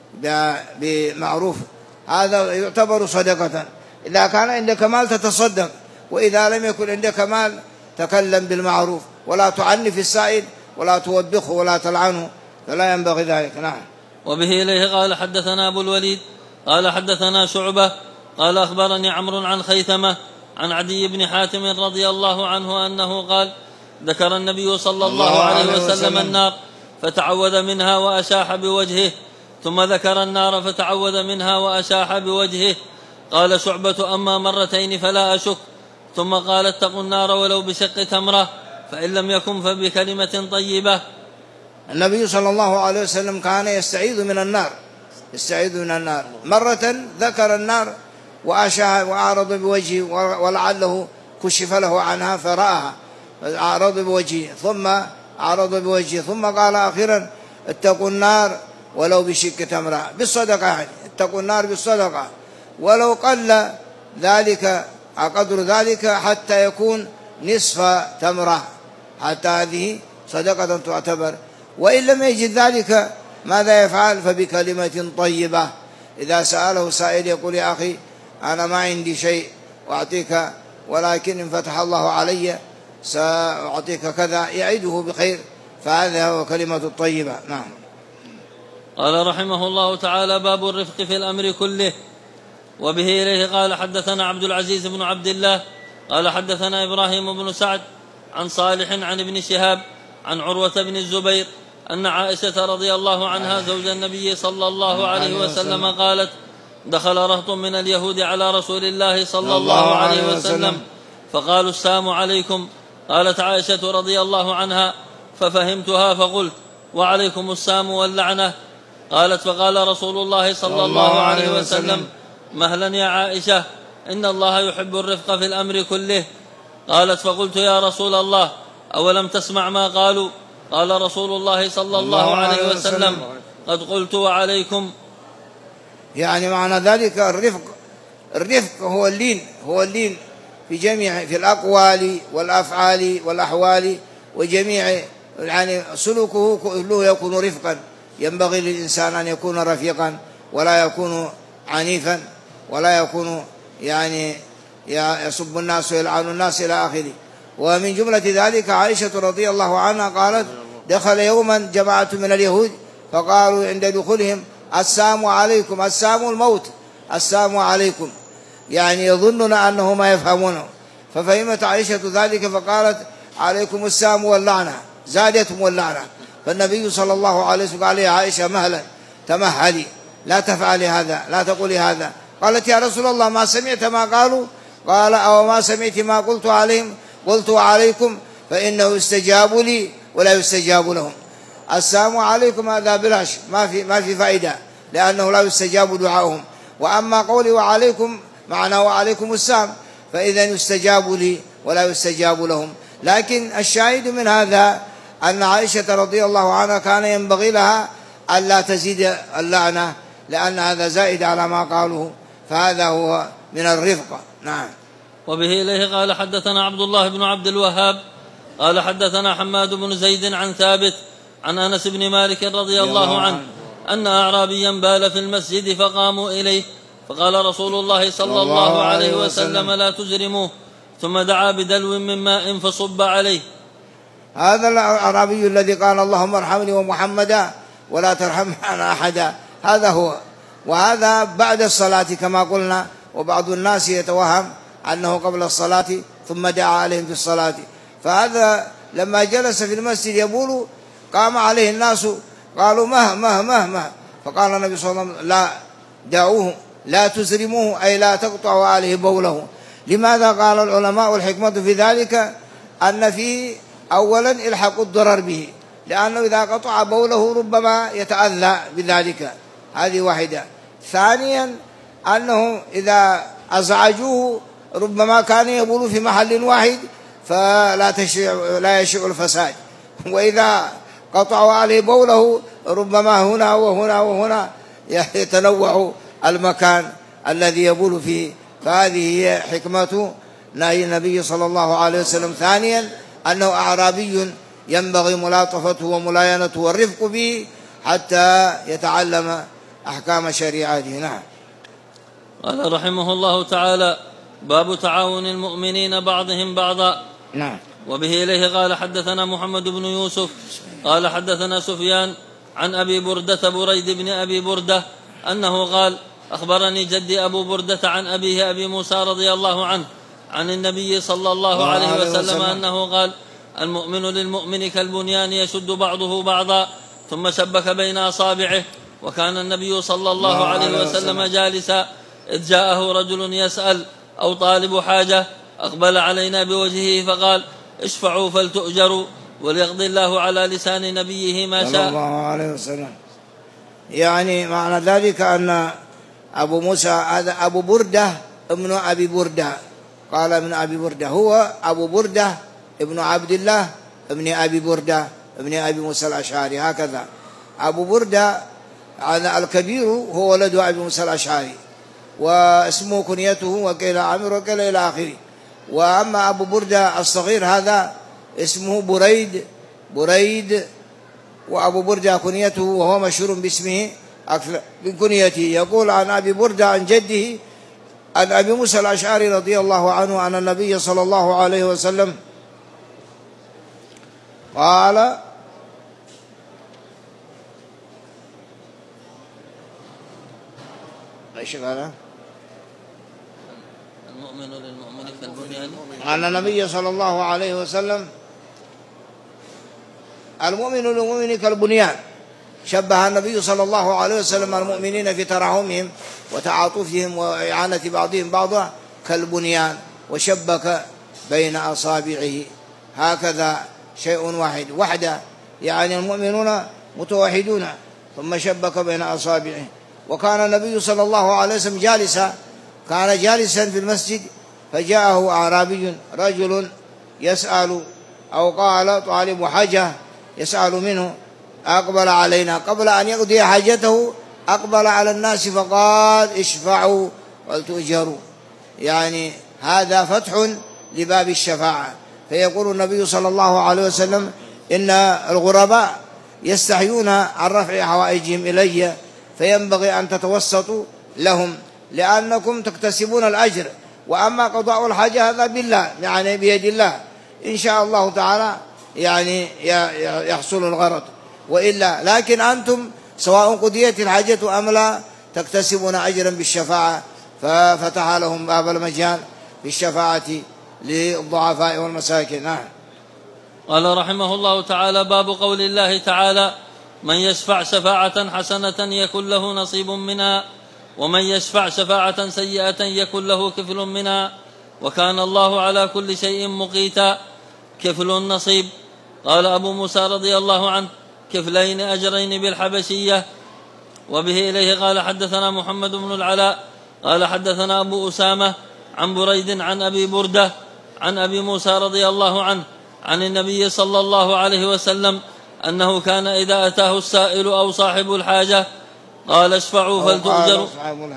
بمعروف هذا يعتبر صدقة. إذا كان عندك مال تتصدق، وإذا لم يكن عندك مال تكلم بالمعروف، ولا تعنف السائل ولا توبخه ولا تلعنه، فلا ينبغي ذلك. نعم. وبه إليه قال حدثنا أبو الوليد قال حدثنا شعبة قال أخبرني عمرو عن خيثمة عن عدي بن حاتم رضي الله عنه أنه قال ذكر النبي صلى الله عليه وسلم النار فتعوذ منها وأشاح بوجهه، ثم ذكر النار فتعوذ منها وأشاح بوجهه. قال شعبة أما مرتين فلا أشك. ثم قال اتقوا النار ولو بشق تمرة، فإن لم يكن فبكلمة طيبة. النبي صلى الله عليه وسلم كان يستعيذ من النار، يستعيذ من النار. مرة ذكر النار وأشاح وأعرض بوجهه ولعله كشف له عنها فرآها، أعرض بوجهه ثم أعرض بوجهه ثم قال آخرا اتقوا النار ولو بشق تمرة، بالصدقة يعني اتقوا النار بالصدقة ولو قل ذلك قدر ذلك حتى يكون نصف تمرة، حتى هذه صدقة تعتبر. وإن لم يجد ذلك ماذا يفعل؟ فبكلمة طيبة. إذا سأله سائل يقول يا أخي أنا ما عندي شيء وأعطيك، ولكن إن فتح الله علي سأعطيك كذا، يعيده بخير، فهذا هو كلمة الطيبة. نعم. قال رحمه الله تعالى باب الرفق في الأمر كله. وبه إليه قال حدثنا عبد العزيز بن عبد الله قال حدثنا إبراهيم بن سعد عن صالح عن ابن شهاب عن عروة بن الزبير أن عائشة رضي الله عنها زوج النبي صلى الله عليه وسلم قالت دخل رهط من اليهود على رسول الله صلى الله عليه وسلم فقالوا السلام عليكم. قالت عائشة رضي الله عنها ففهمتها فقلت وعليكم السلام واللعنة. قالت فقال رسول الله صلى الله عليه وسلم مهلا يا عائشة إن الله يحب الرفق في الأمر كله. قالت فقلت يا رسول الله أولم تسمع ما قالوا؟ قال رسول الله صلى الله عليه وسلم قد قلت وعليكم. يعني معنى ذلك الرفق، الرفق هو اللين، هو اللين في جميع في الأقوال والأفعال والأحوال وجميع يعني سلوكه كله يكون رفقا. ينبغي للإنسان أن يكون رفيقا ولا يكون عنيفا ولا يكون يعني يسب الناس ويلعن الناس إلى آخره. ومن جملة ذلك عائشة رضي الله عنها قالت دخل يوما جماعة من اليهود فقالوا عند دخولهم السلام عليكم، السلام الموت، السلام عليكم، يعني يظنون أنه ما يفهمونه. ففهمت عائشة ذلك فقالت عليكم السلام واللعنة، زادتهم واللعنة. فالنبي صلى الله عليه وسلم قال يا عائشة مهلا تمهلي، لا تفعلي هذا، لا تقولي هذا. قالت يا رسول الله ما سمعت ما قالوا؟ قال أو ما سمعت ما قلت عليهم؟ قلت عليكم فإنه يستجاب لي ولا يستجاب لهم. السلام عليكم هذا بلاش، ما في ما في فائدة، لأنه لا يستجاب دعاؤهم. وأما قولي وعليكم معناه وعليكم السلام فإذا يستجاب لي ولا يستجاب لهم. لكن الشاهد من هذا أن عائشة رضي الله عنها كان ينبغي لها ألا تزيد اللعنة، لأن هذا زائد على ما قالوه، فهذا هو من الرفق. نعم. وبه إليه قال حدثنا عبد الله بن عبد الوهاب قال حدثنا حماد بن زيد عن ثابت عن أنس بن مالك رضي الله عنه أن أعرابيا بال في المسجد فقاموا إليه فقال رسول الله صلى الله عليه وسلم لا تزرموه، ثم دعا بدلو من ماء فصب عليه. هذا الأعرابي الذي قال اللهم ارحمني ومحمدا ولا ترحم معنا أحدا، هذا هو. وهذا بعد الصلاة كما قلنا، وبعض الناس يتوهم أنه قبل الصلاة ثم دعا عليهم في الصلاة. فهذا لما جلس في المسجد يبول قام عليه الناس قالوا مه مه مه مه، فقال النبي صلى الله عليه وسلم لا دعوه لا تزرموه، أي لا تقطعوا عليه بوله. لماذا؟ قال العلماء الحكمة في ذلك أن فيه أولا الحق الضرر به، لأنه إذا قطع بوله ربما يتأذى بذلك، هذه واحدة. ثانيا أنه إذا أزعجوه ربما كان يبول في محل واحد فلا تشيع لا يشيع الفساد، وإذا قطعوا عليه بوله ربما هنا وهنا وهنا يتنوع المكان الذي يبول فيه. فهذه هي حكمة نهي النبي صلى الله عليه وسلم. ثانيا أنه أعرابي ينبغي ملاطفته وملاينته والرفق به حتى يتعلم أحكام شريعته. نعم. قال رحمه الله تعالى باب تعاون المؤمنين بعضهم بعضا. نعم. وبه إليه قال حدثنا محمد بن يوسف قال حدثنا سفيان عن أبي بردة بريد بن أبي بردة أنه قال أخبرني جدي أبو بردة عن أبيه أبي موسى رضي الله عنه عن النبي صلى الله عليه وسلم أنه قال: المؤمن للمؤمن كالبنيان يشد بعضه بعضا، ثم شبك بين أصابعه. وكان النبي صلى الله عليه وسلم جالسا إذ جاءه رجل يسأل أو طالب حاجة، أقبل علينا بوجهه فقال: اشفعوا فلتؤجروا، وليقضي الله على لسان نبيه ما شاء صلى الله عليه وسلم. يعني معنى ذلك أن أبو موسى هذا أبو بردة ابن أبي بردة، قال ابن أبي بردة، هو أبو بردة ابن عبد الله ابن أبي بردة ابن أبي موسى الأشعري. هكذا أبو بردة الكبير هو ولد أبي موسى الأشعري، واسمه كنيته وكيل عامر وكيل إلى آخره. وأما أبو بردة الصغير هذا اسمه بريد بريد وأبو بردة كنيته، وهو مشهور باسمه أكثر من كنيته. يقول عن أبي بردة عن جده عن أبي موسى الأشعري رضي الله عنه أن النبي صلى الله عليه وسلم قال: ايش قال؟ المؤمن للمؤمن كالبنيان. أن النبي صلى الله عليه وسلم المؤمن للمؤمن كالبنيان، شبه النبي صلى الله عليه وسلم المؤمنين في تراحمهم وتعاطفهم وإعانة بعضهم بعضا كالبنيان، وشبك بين أصابعه. هكذا شيء واحد وحده، يعني المؤمنون متوحدون، ثم شبك بين أصابعه. وكان النبي صلى الله عليه وسلم جالسا كان جالسا في المسجد، فجاءه أعرابي رجل يسأل أو قال طالب حاجة يسأل منه، أقبل علينا قبل أن يقضي حاجته، أقبل على الناس فقال: اشفعوا ولتؤجروا. يعني هذا فتح لباب الشفاعة. فيقول النبي صلى الله عليه وسلم: إن الغرباء يستحيون عن رفع حوائجهم إلي، فينبغي أن تتوسطوا لهم لأنكم تكتسبون الأجر، وأما قضاء الحاجة هذا بالله، يعني بيد الله، إن شاء الله تعالى يعني يحصل الغرض، وإلا لكن أنتم سواء قضيت الحاجة أم لا تكتسبون أجرا بالشفاعة. ففتح لهم باب المجال بالشفاعة للضعفاء والمساكين. نعم. قال رحمه الله تعالى: باب قول الله تعالى: من يشفع شفاعة حسنة يكن له نصيب منها، ومن يشفع شفاعة سيئة يكن له كفل منها، وكان الله على كل شيء مقيتا. كفل النصيب. قال أبو موسى رضي الله عنه: كفلين أجرين بالحبشية. وبه إليه قال: حدثنا محمد بن العلاء قال حدثنا أبو أسامة عن بريد عن أبي بردة عن أبي موسى رضي الله عنه عن النبي صلى الله عليه وسلم أنه كان إذا أتاه السائل أو صاحب الحاجة قال: اشفعوا فلتؤجروا،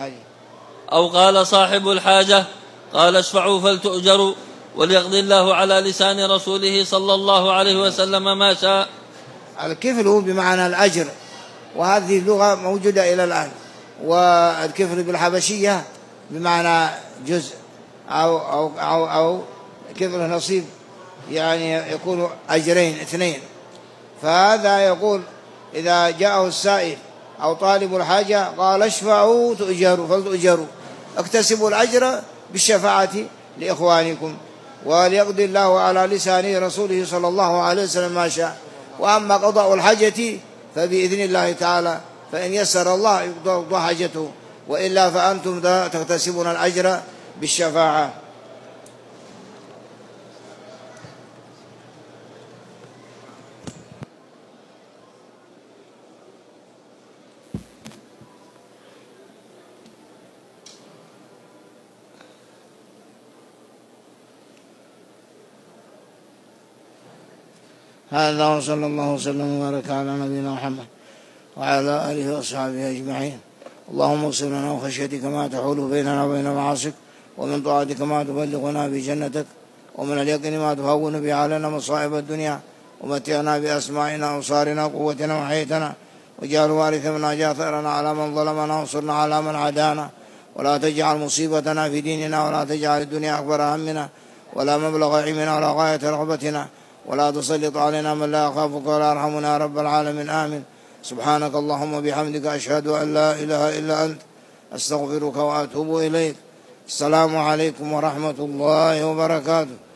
أو قال صاحب الحاجة قال: اشفعوا فلتؤجروا، وليقضي الله على لسان رسوله صلى الله عليه وسلم ما شاء. الكفل بمعنى الأجر، وهذه اللغة موجودة إلى الآن. والكفل بالحبشية بمعنى جزء أو, أو, أو, أو كفل نصيب، يعني يكون أجرين اثنين. فهذا يقول إذا جاءه السائل أو طالب الحاجة قال: اشفعوا تؤجروا فلتؤجروا، اكتسبوا الأجر بالشفاعة لإخوانكم، وليقضي الله على لسان رسوله صلى الله عليه وسلم ما شاء. وأما قضاء الحاجة فبإذن الله تعالى، فإن يسر الله يقضى حاجته، وإلا فأنتم تكتسبون الأجر بالشفاعة. هذا وصلى الله وسلم وبارك على نبينا محمد وعلى آله وأصحابه أجمعين. اللهم اغفر لنا وخشيتك ما تحول بيننا وبين معاصيك، ومن طاعتك ما تبلغنا بجنتك، ومن اليقين ما تهون به علينا مصائب الدنيا، ومتعنا بأسماعنا وأبصارنا وقوتنا وحياتنا، واجعل وارث منا جاثرنا على من ظلمنا، وانصرنا على من عادانا، ولا تجعل مصيبتنا في ديننا، ولا تجعل الدنيا أكبر همنا ولا مبلغ علمنا ولا غاية رغبتنا، ولا تسلط علينا من لا يخافك ولا يرحمنا يا رب العالمين. آمين. سبحانك اللهم وبحمدك أشهد أن لا إله إلا أنت أستغفرك وأتوب إليك. السلام عليكم ورحمة الله وبركاته.